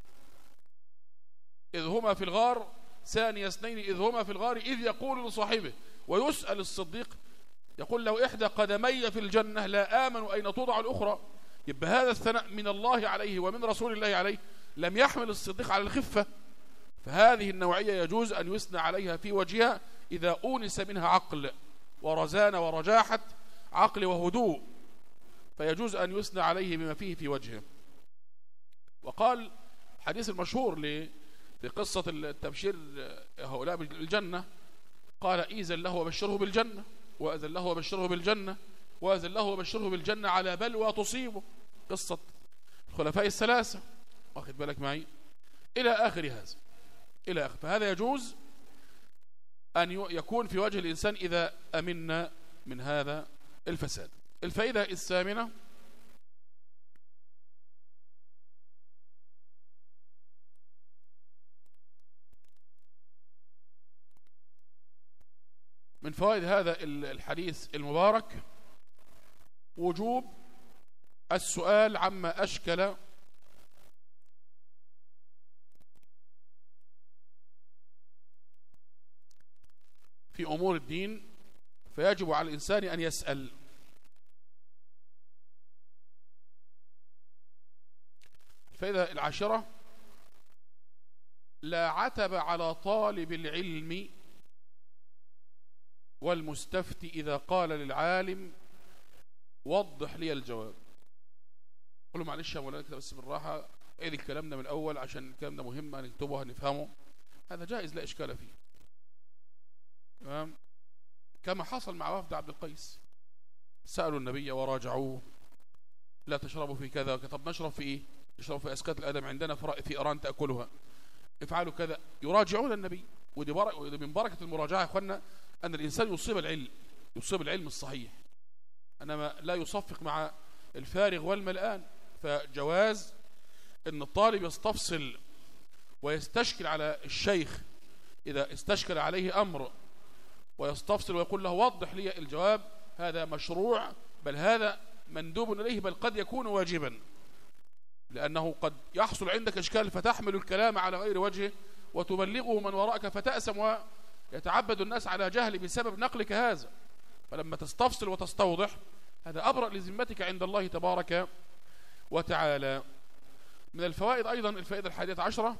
S1: إذ هما في الغار ثاني اثنين إذ هما في الغار إذ يقول لصاحبه، ويسأل الصديق يقول له إحدى قدمي في الجنة لا آمن أين توضع الأخرى. يبقى هذا الثناء من الله عليه ومن رسول الله عليه لم يحمل الصديق على الخفة، فهذه النوعية يجوز أن يثنى عليها في وجهها إذا أونس منها عقل ورزانة ورجاحة عقل وهدوء، فيجوز أن يثنى عليه بما فيه في وجهه. وقال الحديث المشهور في قصة التبشير هؤلاء بالجنة، قال إذن له وبشره بالجنة، وأذن له وبشره بالجنة، وأذن له وبشره بالجنة على بلوى تصيبه، قصة الخلفاء الثلاثة، واخد بالك معي، إلى آخر هذا إلى آخر. فهذا يجوز أن يكون في وجه الإنسان إذا أمنا من هذا الفساد. الفائدة الثامنة من فوائد هذا الحديث المبارك وجوب السؤال عما أشكل في أمور الدين، فيجب على الإنسان أن يسأل. الفائدة العاشرة لا عتب على طالب العلم والمستفتي إذا قال للعالم وضح لي الجواب. قل له معلش يا مولانا كده بس بالراحة، عيد الكلام ده من الأول عشان الكلام ده مهم هنكتبه هنفهمه، هذا جائز لا إشكال فيه، تمام؟ كما حصل مع وفد عبد القيس، سألوا النبي وراجعوه، لا تشربوا في كذا، طب نشرب في إيه؟ نشرب في أسكات الأدم، عندنا في إيران تأكلها، افعلوا كذا، يراجعون النبي. ودي من بركة المراجعة يا أخوانا أن الإنسان يصيب العلم، يصيب العلم الصحيح، أنما لا يصفق مع الفارغ والملآن. فجواز أن الطالب يستفصل ويستشكل على الشيخ إذا استشكل عليه أمر، ويستفصل ويقول له وضح لي الجواب، هذا مشروع، بل هذا مندوب إليه، بل قد يكون واجبا، لأنه قد يحصل عندك إشكال فتحمل الكلام على غير وجهه وتبلغه من وراءك فتأسم ويتعبد الناس على جهل بسبب نقلك هذا. فلما تستفصل وتستوضح هذا أبرأ لذمتك عند الله تبارك وتعالى. من الفوائد أيضا الفائدة الحادية عشرة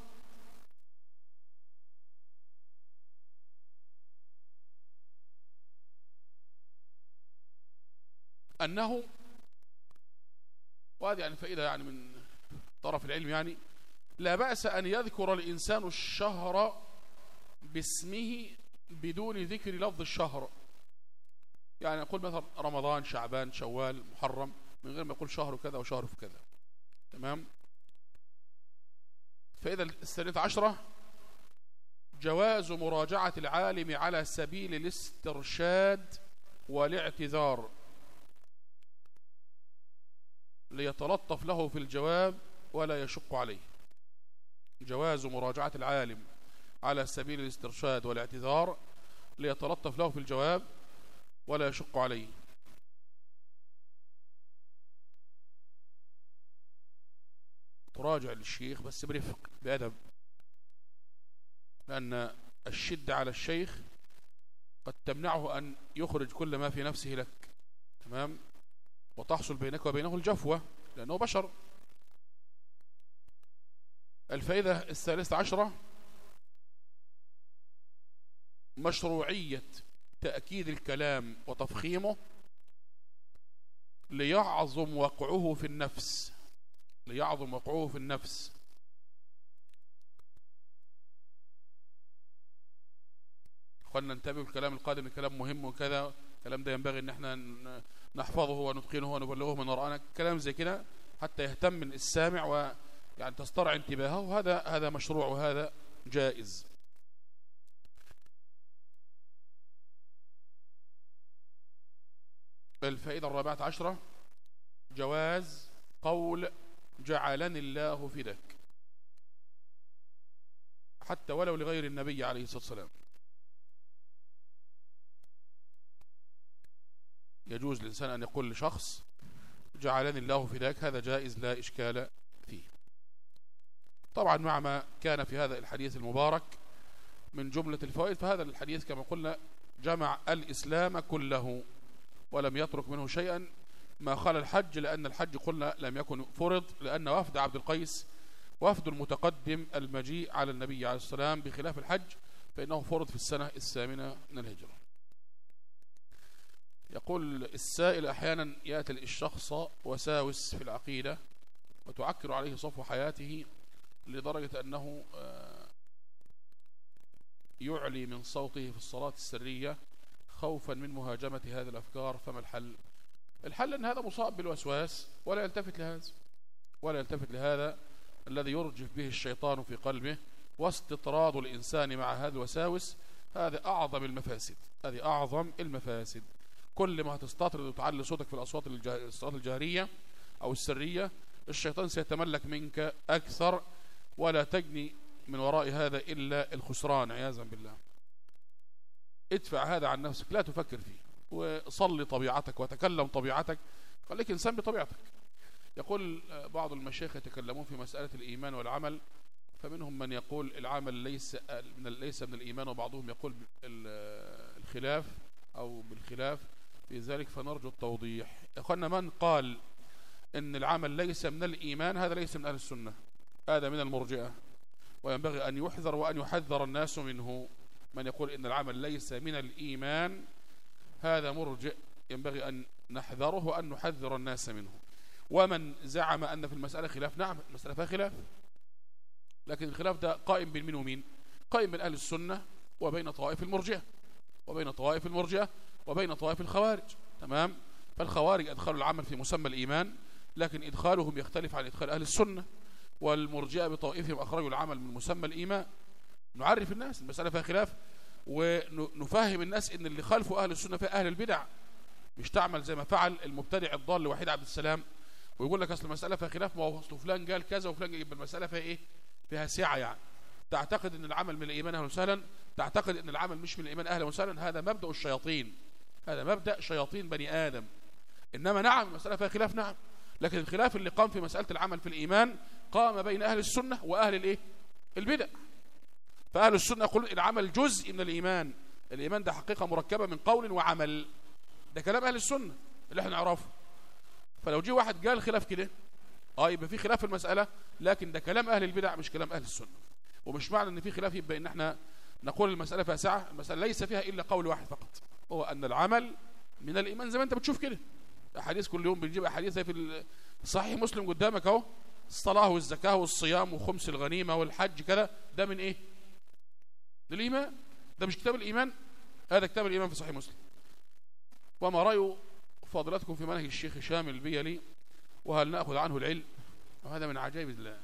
S1: أنه، وهذه يعني فائدة يعني من طرف العلم، يعني لا بأس أن يذكر الإنسان الشهر باسمه بدون ذكر لفظ الشهر. يعني نقول مثلا رمضان، شعبان، شوال، محرم، من غير ما يقول شهر كذا وشهر في كذا. تمام. فإذا الثالثة عشرة جواز مراجعة العالم على سبيل الاسترشاد والاعتذار ليتلطف له في الجواب ولا يشق عليه. جواز مراجعة العالم على سبيل الاسترشاد والاعتذار ليتلطف له في الجواب ولا يشق عليه. تراجع للشيخ بس برفق بأدب، لأن الشدة على الشيخ قد تمنعه أن يخرج كل ما في نفسه لك. تمام. وتحصل بينك وبينه الجفوة لأنه بشر. الفائدة الثالثة عشرة مشروعية تأكيد الكلام وتفخيمه ليعظم وقعه في النفس. ليعظم وقعه في النفس. قلنا ننتبه الكلام القادم الكلام مهم وكذا، الكلام ده ينبغي ان احنا نحفظه ونتقنه ونبلغه من وراءنا، كلام زي كده حتى يهتم السامع ويعني تسترع انتباهه، وهذا هذا مشروع وهذا جائز. الفائدة الرابعة عشرة جواز قول جعلني الله فداك حتى ولو لغير النبي عليه الصلاة والسلام. يجوز للإنسان أن يقول لشخص جعلني الله فداك، هذا جائز لا إشكال فيه. طبعا مع ما كان في هذا الحديث المبارك من جملة الفوائد، فهذا الحديث كما قلنا جمع الإسلام كله ولم يترك منه شيئا ما خلا الحج، لأن الحج قلنا لم يكن فرض، لأن وفد عبد القيس وفد المتقدم المجيء على النبي عليه الصلاة والسلام، بخلاف الحج فإنه فرض في السنة الثامنة من الهجرة. يقول السائل أحيانا يأتي الشخص وساوس في العقيدة وتعكر عليه صفو حياته لدرجة أنه يعلي من صوته في الصلاة السرية خوفا من مهاجمة هذه الأفكار، فما الحل؟ الحل أن هذا مصاب بالوسواس ولا يلتفت لهذا ولا يلتفت لهذا الذي يرجف به الشيطان في قلبه، واستطراد الإنسان مع هذه الوساوس هذا أعظم المفاسد. هذه أعظم المفاسد. كل ما هتستطرد وتعلي صوتك في الأصوات الصلاة الجهرية أو السرية الشيطان سيتملك منك أكثر، ولا تجني من وراء هذا إلا الخسران عياذا بالله. ادفع هذا عن نفسك، لا تفكر فيه، وصلي طبيعتك وتكلم طبيعتك، خليك إنسان بطبيعتك. يقول بعض المشايخ يتكلمون في مسألة الإيمان والعمل، فمنهم من يقول العمل ليس من ليس من الإيمان، وبعضهم يقول الخلاف أو بالخلاف في ذلك، فنرجو التوضيح. يا أخوانا، من قال إن العمل ليس من الإيمان هذا ليس من أهل السنة، هذا من المرجئة، وينبغي أن يحذر وأن يحذر الناس منه. من يقول إن العمل ليس من الإيمان هذا مرجئ، ينبغي أن نحذره وأن نحذر الناس منه. ومن زعم أن في المسألة خلاف، نعم المسألة فيها خلاف، لكن الخلاف ده قائم بين مين ومين؟ قائم بين أهل السنة وبين طوائف المرجئة وبين طوائف المرجئة وبين طوائف الخوارج. تمام. فالخوارج أدخلوا العمل في مسمى الإيمان، لكن إدخالهم يختلف عن إدخال أهل السنة، والمرجئة بطائفهم أخرجوا العمل من مسمى الإيمان. نعرف الناس المسألة فيها خلاف، ونفهم الناس إن اللي خالفوا أهل السنة في أهل البدع، مش تعمل زي ما فعل المبتدع الضال وحيد عبد السلام ويقول لك أصل المسألة فيها خلاف، ما هو أصل فلان قال كذا وفلان قال، يبقى المسألة فيها إيه؟ فيها سعة. يعني تعتقد إن العمل من الإيمان أهلا وسهلا، تعتقد إن العمل مش من الإيمان أهلا وسهلا، هذا مبدأ الشياطين، هذا مبدأ شياطين بني آدم. إنما نعم المسألة فيها خلاف، نعم، لكن الخلاف اللي قام في مسألة العمل في الإيمان قام بين أهل السنة وأهل الإيه؟ البدع. فأهل السنة يقول العمل جزء من الإيمان، الإيمان ده حقيقة مركبة من قول وعمل، ده كلام أهل السنة اللي احنا نعرفه. فلو جه واحد قال خلاف كده اه يبقى في خلاف في المسألة، لكن ده كلام أهل البدع مش كلام أهل السنة. ومش معنى ان في خلاف يبقى ان احنا نقول المسألة فيها سعة، المسألة ليس فيها إلا قول واحد فقط، هو أن العمل من الإيمان زي ما انت بتشوف كده. أحاديث كل يوم بنجيب أحاديث زي في صحيح مسلم قدامك اهو، الصلاة والزكاة والصيام وخمس الغنيمة والحج كده، ده من ايه؟ للإيمان. ده مش كتاب الإيمان؟ هذا كتاب الإيمان في صحيح مسلم. وما رأي فضلتكم في منهج الشيخ هشام البيلي، وهل نأخذ عنه العلم؟ وهذا من عجائب الله.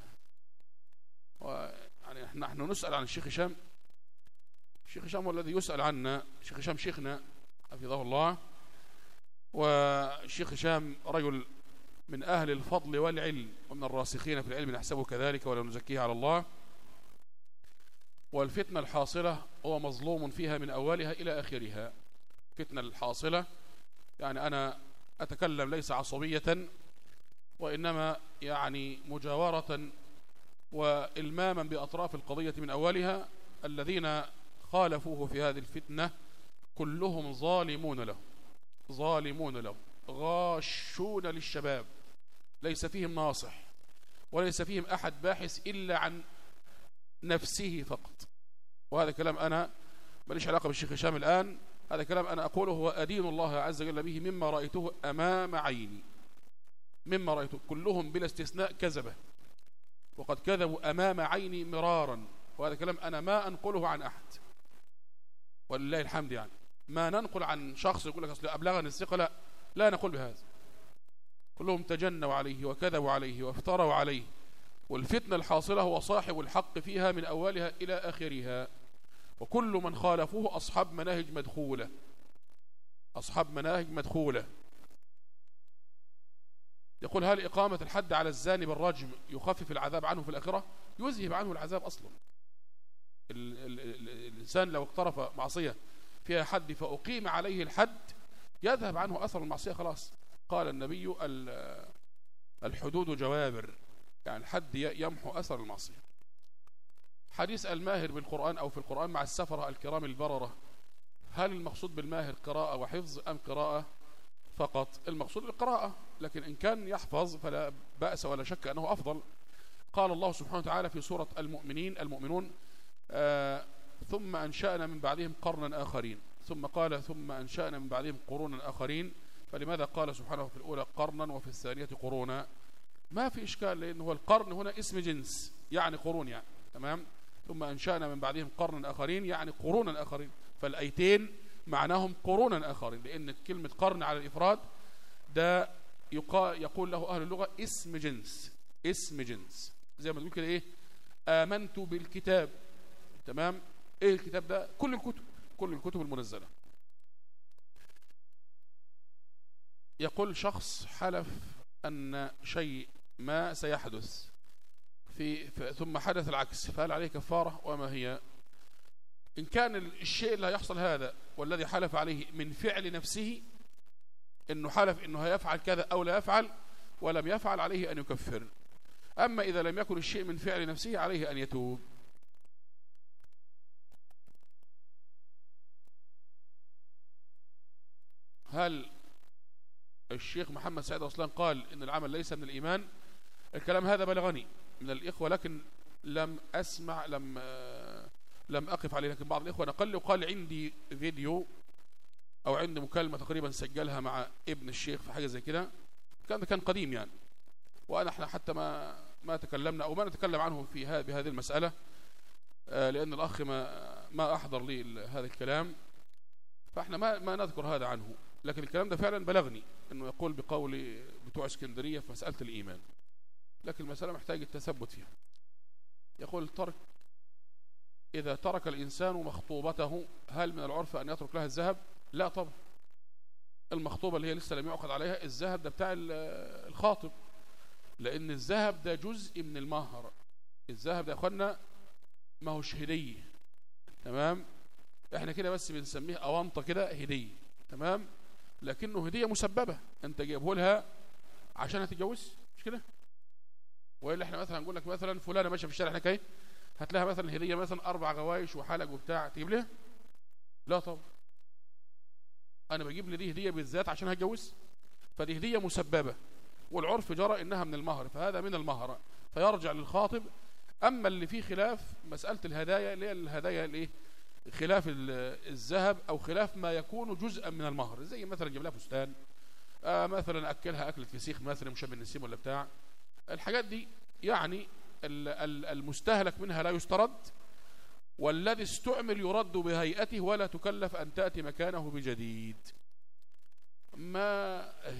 S1: يعني نحن نسأل عن الشيخ هشام، الشيخ هشام هو الذي يسأل عنا. الشيخ هشام شيخنا حفظه الله، والشيخ هشام رجل من أهل الفضل والعلم ومن الراسخين في العلم، نحسبه كذلك ولا نزكيه على الله. والفتنة الحاصلة هو مظلوم فيها من أولها إلى آخرها. فتنة الحاصلة يعني أنا أتكلم ليس عصبية، وإنما يعني مجاورة وإلماما بأطراف القضية من أولها. الذين خالفوه في هذه الفتنة كلهم ظالمون له، ظالمون له، غاشون للشباب، ليس فيهم ناصح وليس فيهم أحد باحث إلا عن نفسه فقط. وهذا كلام أنا ماليش علاقة بالشيخ هشام الآن، هذا كلام أنا أقوله وأدين الله عز وجل به مما رأيته أمام عيني، مما رأيته. كلهم بلا استثناء كذبة، وقد كذبوا أمام عيني مرارا. وهذا كلام أنا ما أنقله عن أحد، ولله الحمد. يعني ما ننقل عن شخص يقول لك أصل أبلغني الثقة، لا لا نقول بهذا. كلهم تجنوا عليه وكذبوا عليه وافتروا عليه. والفتنة الحاصلة هو صاحب الحق فيها من أولها إلى آخرها، وكل من خالفوه أصحاب مناهج مدخولة، أصحاب مناهج مدخولة. يقول هل إقامة الحد على الزاني بالرجم يخفف العذاب عنه في الآخرة؟ يذهب عنه العذاب أصلا. ال ال ال الإنسان لو اقترف معصية فيها حد فأقيم عليه الحد يذهب عنه أثر المعصية خلاص. قال النبي الحدود جوابر، يعني الحد يمحو أثر المعصية. حديث الماهر بالقرآن أو في القرآن مع السفرة الكرام البررة، هل المقصود بالماهر قراءة وحفظ أم قراءة فقط؟ المقصود القراءة، لكن إن كان يحفظ فلا بأس ولا شك أنه أفضل. قال الله سبحانه وتعالى في سورة المؤمنين المؤمنون آه ثم أنشأنا من بعدهم قرنا آخرين، ثم قال ثم أنشأنا من بعدهم قرونا آخرين. فلماذا قال سبحانه في الأولى قرنا وفي الثانية قرونا؟ ما في إشكال، لأنه القرن هنا اسم جنس يعني قرون، يعني تمام. ثم أنشأنا من بعدهم قرنا آخرين يعني قرونا آخرين، فالأيتين معناهم قرونا آخرين، لأن كلمة قرن على الإفراد ده يقول له أهل اللغة اسم جنس، اسم جنس. زي ما تقول كده إيه آمنت بالكتاب، تمام. إيه الكتاب ده؟ كل الكتب، كل الكتب المنزلة. يقول شخص حلف أن شيء ما سيحدث في ثم حدث العكس، فهل عليه كفارة وما هي؟ إن كان الشيء اللي هيحصل هذا والذي حلف عليه من فعل نفسه، إنه حلف إنه هيفعل كذا أو لا يفعل ولم يفعل، عليه أن يكفر. أما إذا لم يكن الشيء من فعل نفسه عليه أن يتوب. هل الشيخ محمد سعيد رسلان قال إن العمل ليس من الإيمان؟ الكلام هذا بلغني من الإخوة، لكن لم أسمع، لم لم أقف عليه، لكن بعض الإخوة نقل وقال عندي فيديو أو عندي مكالمة تقريبا سجلها مع ابن الشيخ في حاجة زي كده. كان كان قديم يعني، وأنا احنا حتى ما ما تكلمنا أو ما نتكلم عنه في بهذه المسألة، لأن الأخ ما ما أحضر لي هذا الكلام، فاحنا ما ما نذكر هذا عنه. لكن الكلام ده فعلا بلغني انه يقول بقول بتوع اسكندريه في مساله الايمان، لكن المساله محتاجه التثبت فيها. يقول ترك اذا ترك الانسان مخطوبته هل من العرف ان يترك لها الذهب؟ لا طبعا. المخطوبه اللي هي لسه لم يعقد عليها الذهب ده بتاع الخاطب، لان الذهب ده جزء من المهر. الذهب ده يا اخوانا ما هوش هديه، تمام. احنا كده بس بنسميه اونطه كده هديه، تمام، لكنه هديه مسببه، انت جايبه لها عشان هتتجوز، مش كده؟ والا احنا مثلا نقول لك مثلا فلانه ماشيه في الشارع هناك اهي، هات لها مثلا هديه مثلا اربع غوايش وحلق وبتاع، تجيب لها؟ لا طبعا. انا بجيب لي دي هديه بالذات عشان هتجوز، فدي هديه مسببه، والعرف جرى انها من المهر، فهذا من المهر فيرجع للخاطب. اما اللي فيه خلاف مساله الهدايا اللي هي الهدايا الايه، خلاف الذهب او خلاف ما يكون جزءا من المهر، زي مثلا جيب لها فستان، آه مثلا اكلها اكله فسيخ مثلا مشابه النسيم ولا بتاع الحاجات دي، يعني المستهلك منها لا يسترد، والذي استعمل يرد بهيئته ولا تكلف ان تاتي مكانه بجديد. ما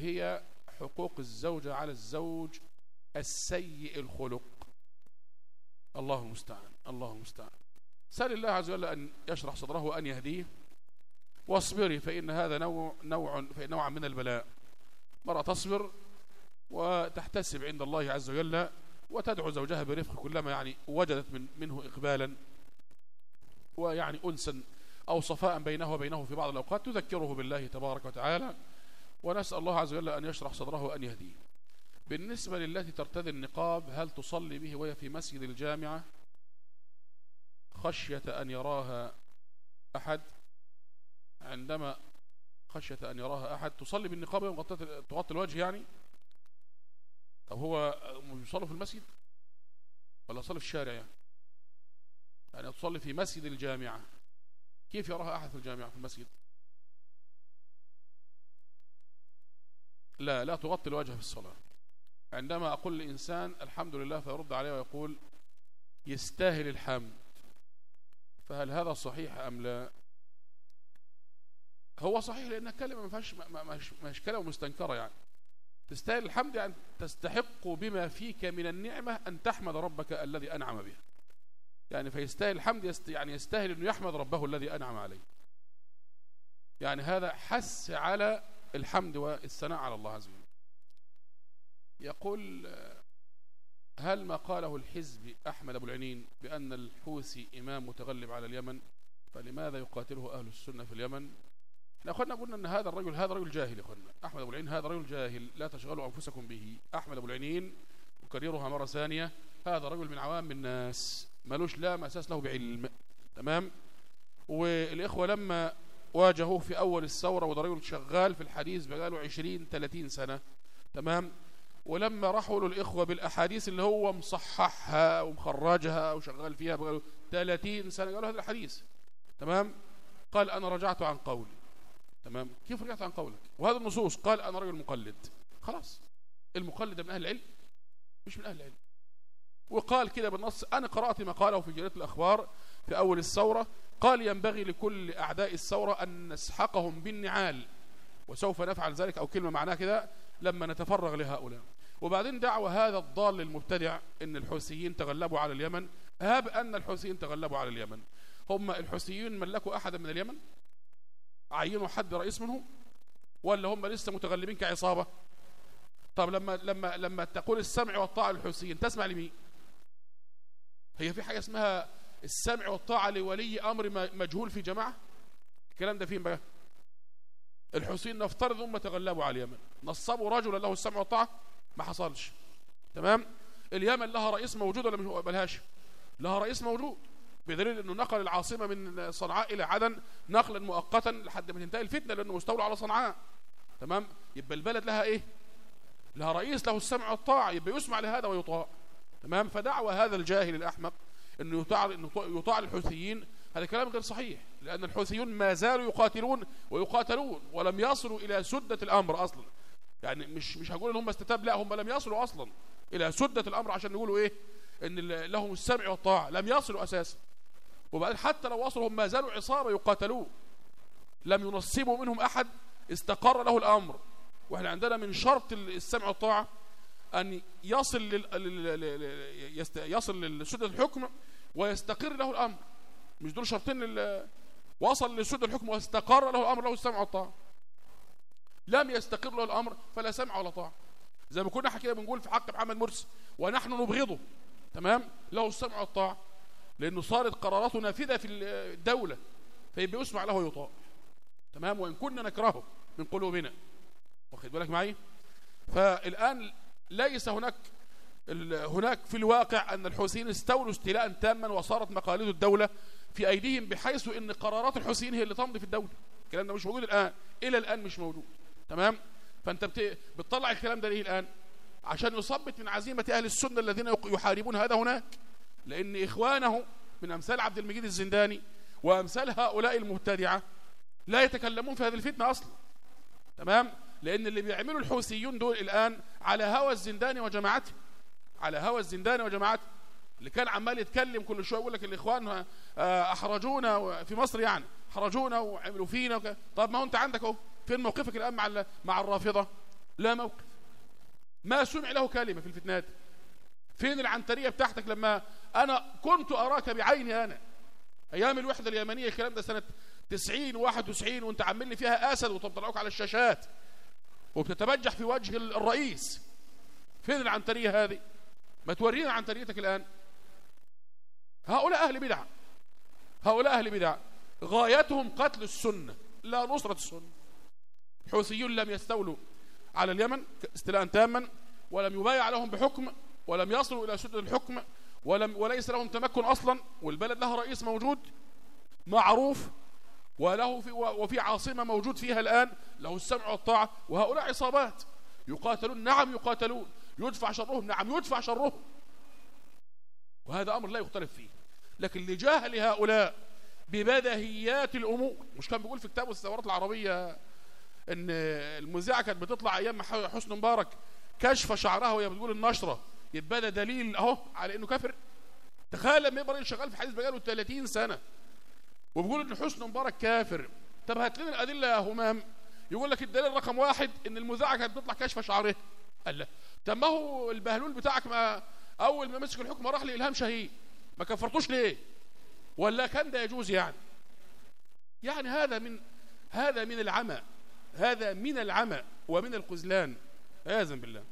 S2: هي حقوق الزوجة على الزوج السيء الخلق. الله المستعان، الله المستعان. سأل الله عز وجل أن يشرح صدره وأن يهديه. واصبري فإن هذا نوع نوع فإن نوعا من البلاء. مرة تصبر وتحتسب عند الله عز وجل وتدعو زوجها برفق كلما يعني وجدت من منه إقبالا ويعني أنسا أو صفاء بينه وبينه في بعض الأوقات تذكره بالله تبارك وتعالى، ونسأل الله عز وجل أن يشرح صدره وأن يهديه. بالنسبة للتي ترتدي النقاب، هل تصلي به وهي في مسجد الجامعة خشية أن يراها أحد؟ عندما خشية أن يراها أحد تصلي بالنقاب تغطي الوجه يعني؟ طب هو يصلي في المسجد ولا يصلي في الشارع يعني؟ يعني تصلي في مسجد الجامعة، كيف يراها أحد في الجامعة في المسجد؟ لا لا تغطي الوجه في الصلاة. عندما أقول لإنسان الحمد لله فيرد عليه ويقول يستاهل الحمد، فهل هذا صحيح أم لا؟ هو صحيح لأن كلمة ما فيهاش مش كلمة مستنكرة، يعني تستاهل الحمد يعني تستحق بما فيك من النعمة أن تحمد ربك الذي أنعم بها، يعني فيستاهل الحمد يست يعني يستاهل أنه يحمد ربه الذي أنعم عليه، يعني هذا حث على الحمد والثناء على الله عز وجل. يقول هل ما قاله الحزب أحمد أبو العنين بأن الحوثي إمام متغلب على اليمن فلماذا يقاتله أهل السنة في اليمن؟ احنا أخونا قلنا أن هذا الرجل هذا رجل جاهل. يا أخونا أحمد أبو العنين هذا رجل جاهل، لا تشغلوا أنفسكم به. أحمد أبو العنين أكررها مرة ثانية، هذا رجل من عوام الناس ملوش لا مساس له بعلم، تمام؟ والإخوة لما واجهوه في أول الثورة وده رجل شغال في الحديث بقاله عشرين ثلاثين سنة، تمام؟ ولما راحوا له الإخوة بالأحاديث اللي هو مصححها ومخرجها وشغال فيها بقاله ثلاثين سنة، قالوا هذا الحديث، تمام؟ قال أنا رجعت عن قولي. تمام؟ كيف رجعت عن قولك؟ وهذا النصوص قال أنا رجل مقلد. خلاص، المقلد من أهل العلم مش من أهل العلم. وقال كده بالنص، أنا قرأت ما قاله في جريدة الأخبار في أول الثورة، قال ينبغي لكل أعداء الثورة أن نسحقهم بالنعال وسوف نفعل ذلك، أو كلمة معناها كده لما نتفرغ لهؤلاء. وبعدين دعوة هذا الضال المبتدع أن الحوثيين تغلبوا على اليمن. هاب أن الحوثيين تغلبوا على اليمن، هم الحوثيين ملكوا أحدا من اليمن؟ عينوا حد رئيس منهم؟ ولا هم لسه متغلبين كعصابة؟ طب لما لما لما تقول السمع والطاعة للحوثيين تسمع لمين؟ هي في حاجة اسمها السمع والطاعة لولي أمر مجهول في جماعة؟ الكلام ده فين بقى؟ الحوثيين نفترض هم تغلبوا على اليمن، نصبوا رجلا له السمع والطاعة؟ ما حصلش، تمام؟ اليمن لها رئيس موجود ولا مش ملهاش؟ لها رئيس موجود، بدليل انه نقل العاصمه من صنعاء الى عدن نقلا مؤقتا لحد ما تنتهي الفتنه لانه مستولى على صنعاء، تمام؟ يبقى البلد لها ايه؟ لها رئيس له السمع والطاعه، يبقى يسمع لهذا ويطاع، تمام؟ فدعوى هذا الجاهل الاحمق انه يطاع انه يطاع للحوثيين، هذا كلام غير صحيح، لان الحوثيون ما زالوا يقاتلون ويقاتلون ولم يصلوا الى سده الامر اصلا. يعني مش مش هقول ان هم استتاب، لا، هم لم يصلوا اصلا الى سده الامر عشان يقولوا ايه؟ ان لهم السمع والطاعه، لم يصلوا اساسا. وبعدين حتى لو وصلوا هم ما زالوا عصابه يقاتلون، لم ينصبوا منهم احد استقر له الامر. واحنا عندنا من شرط السمع والطاعه ان يصل لل... يصل لسده الحكم ويستقر له الامر، مش دول شرطين لل... وصل لسده الحكم واستقر له الامر له السمع والطاعه. لم يستقر له الامر فلا سمع ولا طاعه، زي ما كنا احنا كده بنقول في حق محمد مرسي ونحن نبغضه، تمام؟ له السمع والطاعه لانه صارت قراراته نافذه في الدوله، فيبقى يسمع له ويطاع، تمام؟ وان كنا نكرهه من قلوبنا، واخد بالك معي؟ فالان ليس هناك هناك في الواقع ان الحوثيين استولوا استيلاء تاما وصارت مقاليد الدوله في ايديهم، بحيث ان قرارات الحوثيين هي اللي تمضي في الدوله. الكلام ده مش موجود الان، الى الان مش موجود، تمام؟ فانت بت... بتطلع الكلام ده ليه الان؟ عشان يثبت من عزيمه اهل السنه الذين يحاربون هذا هناك، لان اخوانه من امثال عبد المجيد الزنداني وامثال هؤلاء المبتدعه لا يتكلمون في هذه الفتنه اصلا، تمام؟ لان اللي بيعملوا الحوثيون دول الان على هوى الزنداني وجماعته، على هوى الزنداني وجماعته، اللي كان عمال يتكلم كل شويه يقول لك الاخوان احرجونا في مصر، يعني احرجونا وعملوا فينا وك... طب ما هو انت عندك اهو، فين موقفك الان مع مع الرافضه؟ لا موقف، ما سمع له كلمة في الفتنات. فين العنترية بتاعتك لما أنا كنت أراك بعيني أنا أيام الوحدة اليمنية، الكلام ده سنة تسعين واحد وتسعين، وأنت عامل لي فيها أسد وتطلعوك على الشاشات وبتتبجح في وجه الرئيس. فين العنترية هذه؟ ما تورينا عنتريتك الآن. هؤلاء أهل بدعة، هؤلاء أهل بدعة غايتهم قتل السنة لا نصرة السنة. الحوثيون لم يستولوا على اليمن استيلاء تاما، ولم يبايع لهم بحكم، ولم يصلوا إلى سدة الحكم، ولم وليس لهم تمكن أصلا، والبلد لها رئيس موجود معروف، وله في وفي عاصمة موجود فيها الآن له السمع والطاعة، وهؤلاء عصابات يقاتلون، نعم يقاتلون، يدفع شرهم، نعم يدفع شرهم، وهذا أمر لا يختلف فيه. لكن لجهل هؤلاء ببدهيات الأمور، مش كان بيقول في كتابه الثورات العربية ان المذيعة كانت بتطلع ايام حسني مبارك كشف شعرها وهي بتقول النشرة، يبقى ده دليل اهو على انه كافر. تخيل لما يبقى شغال في حديث بقاله ثلاثين سنة وبيقول ان حسني مبارك كافر. طب هات لنا الادله يا همام. يقول لك الدليل رقم واحد ان المذيعة كانت بتطلع كشف شعرها. قال لا، طب ما هو البهلول بتاعك ما اول ما مسك الحكم راح لإلهام شاهين، ما كفرتوش ليه؟ ولا كان ده يجوز يعني؟ يعني هذا من هذا من العمى، هذا من العمى ومن الخذلان عياذا بالله.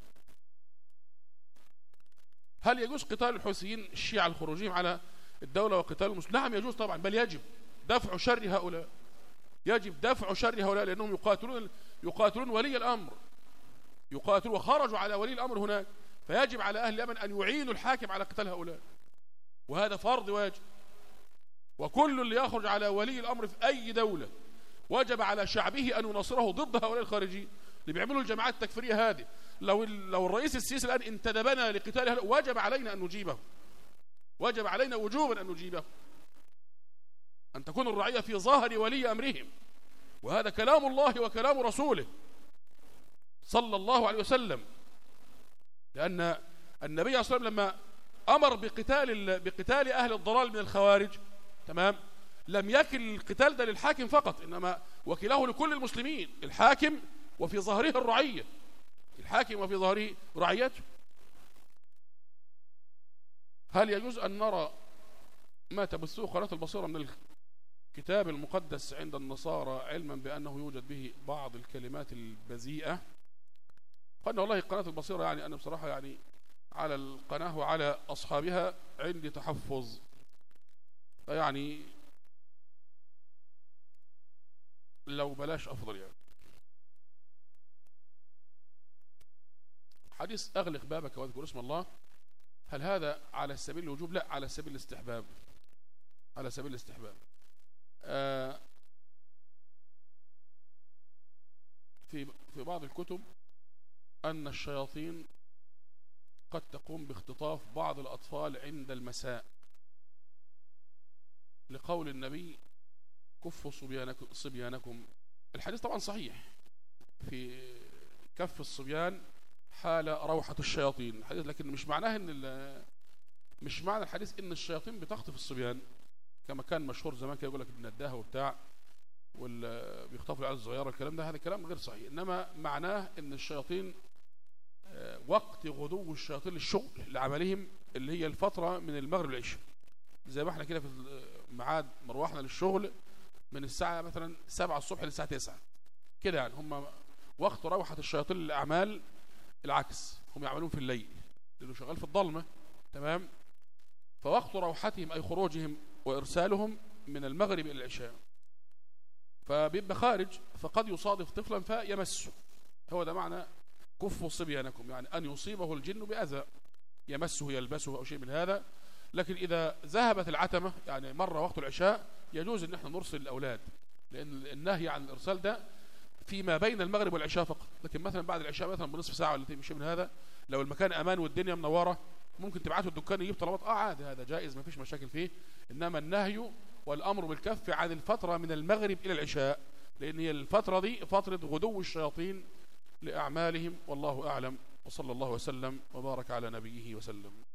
S2: هل يجوز قتال الحوثيين الشيعة الخروجين على الدولة وقتال المسلمين؟ نعم يجوز طبعا، بل يجب دفع شر هؤلاء، يجب دفع شر هؤلاء، لأنهم يقاتلون يقاتلون ولي الأمر، يقاتلون وخرجوا على ولي الأمر هناك، فيجب على أهل اليمن أن يعينوا الحاكم على قتال هؤلاء، وهذا فرض واجب. وكل اللي يخرج على ولي الأمر في أي دولة وجب على شعبه أن يناصره ضد هؤلاء الخارجين اللي بيعملوا الجماعات التكفيرية هذه. لو لو الرئيس السيسي الآن انتدبنا لقتال هؤلاء وجب علينا أن نجيبه، وجب علينا وجوبا أن نجيبه، أن تكون الرعية في ظهر ولي أمرهم، وهذا كلام الله وكلام رسوله صلى الله عليه وسلم. لأن النبي صلى الله عليه وسلم لما أمر بقتال بقتال أهل الضلال من الخوارج، تمام، لم يكل القتال ده للحاكم فقط، إنما وكله لكل المسلمين، الحاكم وفي ظهره الرعية، الحاكم وفي ظهره رعيته. هل يجوز أن نرى ما تبثه قناة البصيرة من الكتاب المقدس عند النصارى علما بأنه يوجد به بعض الكلمات البذيئة؟ قلنا والله قناة البصيرة يعني أنا بصراحة يعني على القناة وعلى أصحابها عندي تحفظ، يعني لو بلاش أفضل. يعني حديث أغلق بابك واذكر اسم الله، هل هذا على سبيل الوجوب؟ لا، على سبيل الاستحباب، على سبيل الاستحباب. آه في في بعض الكتب أن الشياطين قد تقوم باختطاف بعض الأطفال عند المساء، لقول النبي كفوا صبيانكم صبيانكم. الحديث طبعا صحيح في كف الصبيان حال روحة الشياطين الحديث، لكن مش معناه ان مش معنى الحديث ان الشياطين بتخطف الصبيان كما كان مشهور زمان كده، يقول لك ابن الدهة وبتاع وبيخطفوا العيال الصغيره، الكلام ده هذا كلام غير صحيح. انما معناه ان الشياطين وقت غدو الشياطين للشغل لعملهم اللي هي الفتره من المغرب للعشاء، زي ما احنا كده في ميعاد مروحنا للشغل من الساعه مثلا سبعة الصبح للساعه تسعة كده، يعني هم وقت روحة الشياطين للاعمال العكس، هم يعملون في الليل لانه شغال في الظلمه، تمام. فوقت روحتهم اي خروجهم وارسالهم من المغرب الى العشاء، فبيبقى خارج فقد يصادف طفلا فيمسه. هو ده معنى كفوا صبيانكم، يعني ان يصيبه الجن باذى يمسه يلبسه او شيء من هذا. لكن اذا ذهبت العتمه يعني مره وقت العشاء يجوز ان احنا نرسل الاولاد، لان النهي عن الارسال ده فيما بين المغرب والعشاء فقط. لكن مثلا بعد العشاء مثلا بنصف ساعه ولا شيء من هذا، لو المكان امان والدنيا منوره ممكن تبعته الدكان يجيب طلبات، اه عادي هذا جائز ما فيش مشاكل فيه. انما النهي والامر بالكف عن الفتره من المغرب الى العشاء، لان هي الفتره دي فتره غدو الشياطين لاعمالهم، والله اعلم. وصلى الله وسلم وبارك على نبيه وسلم.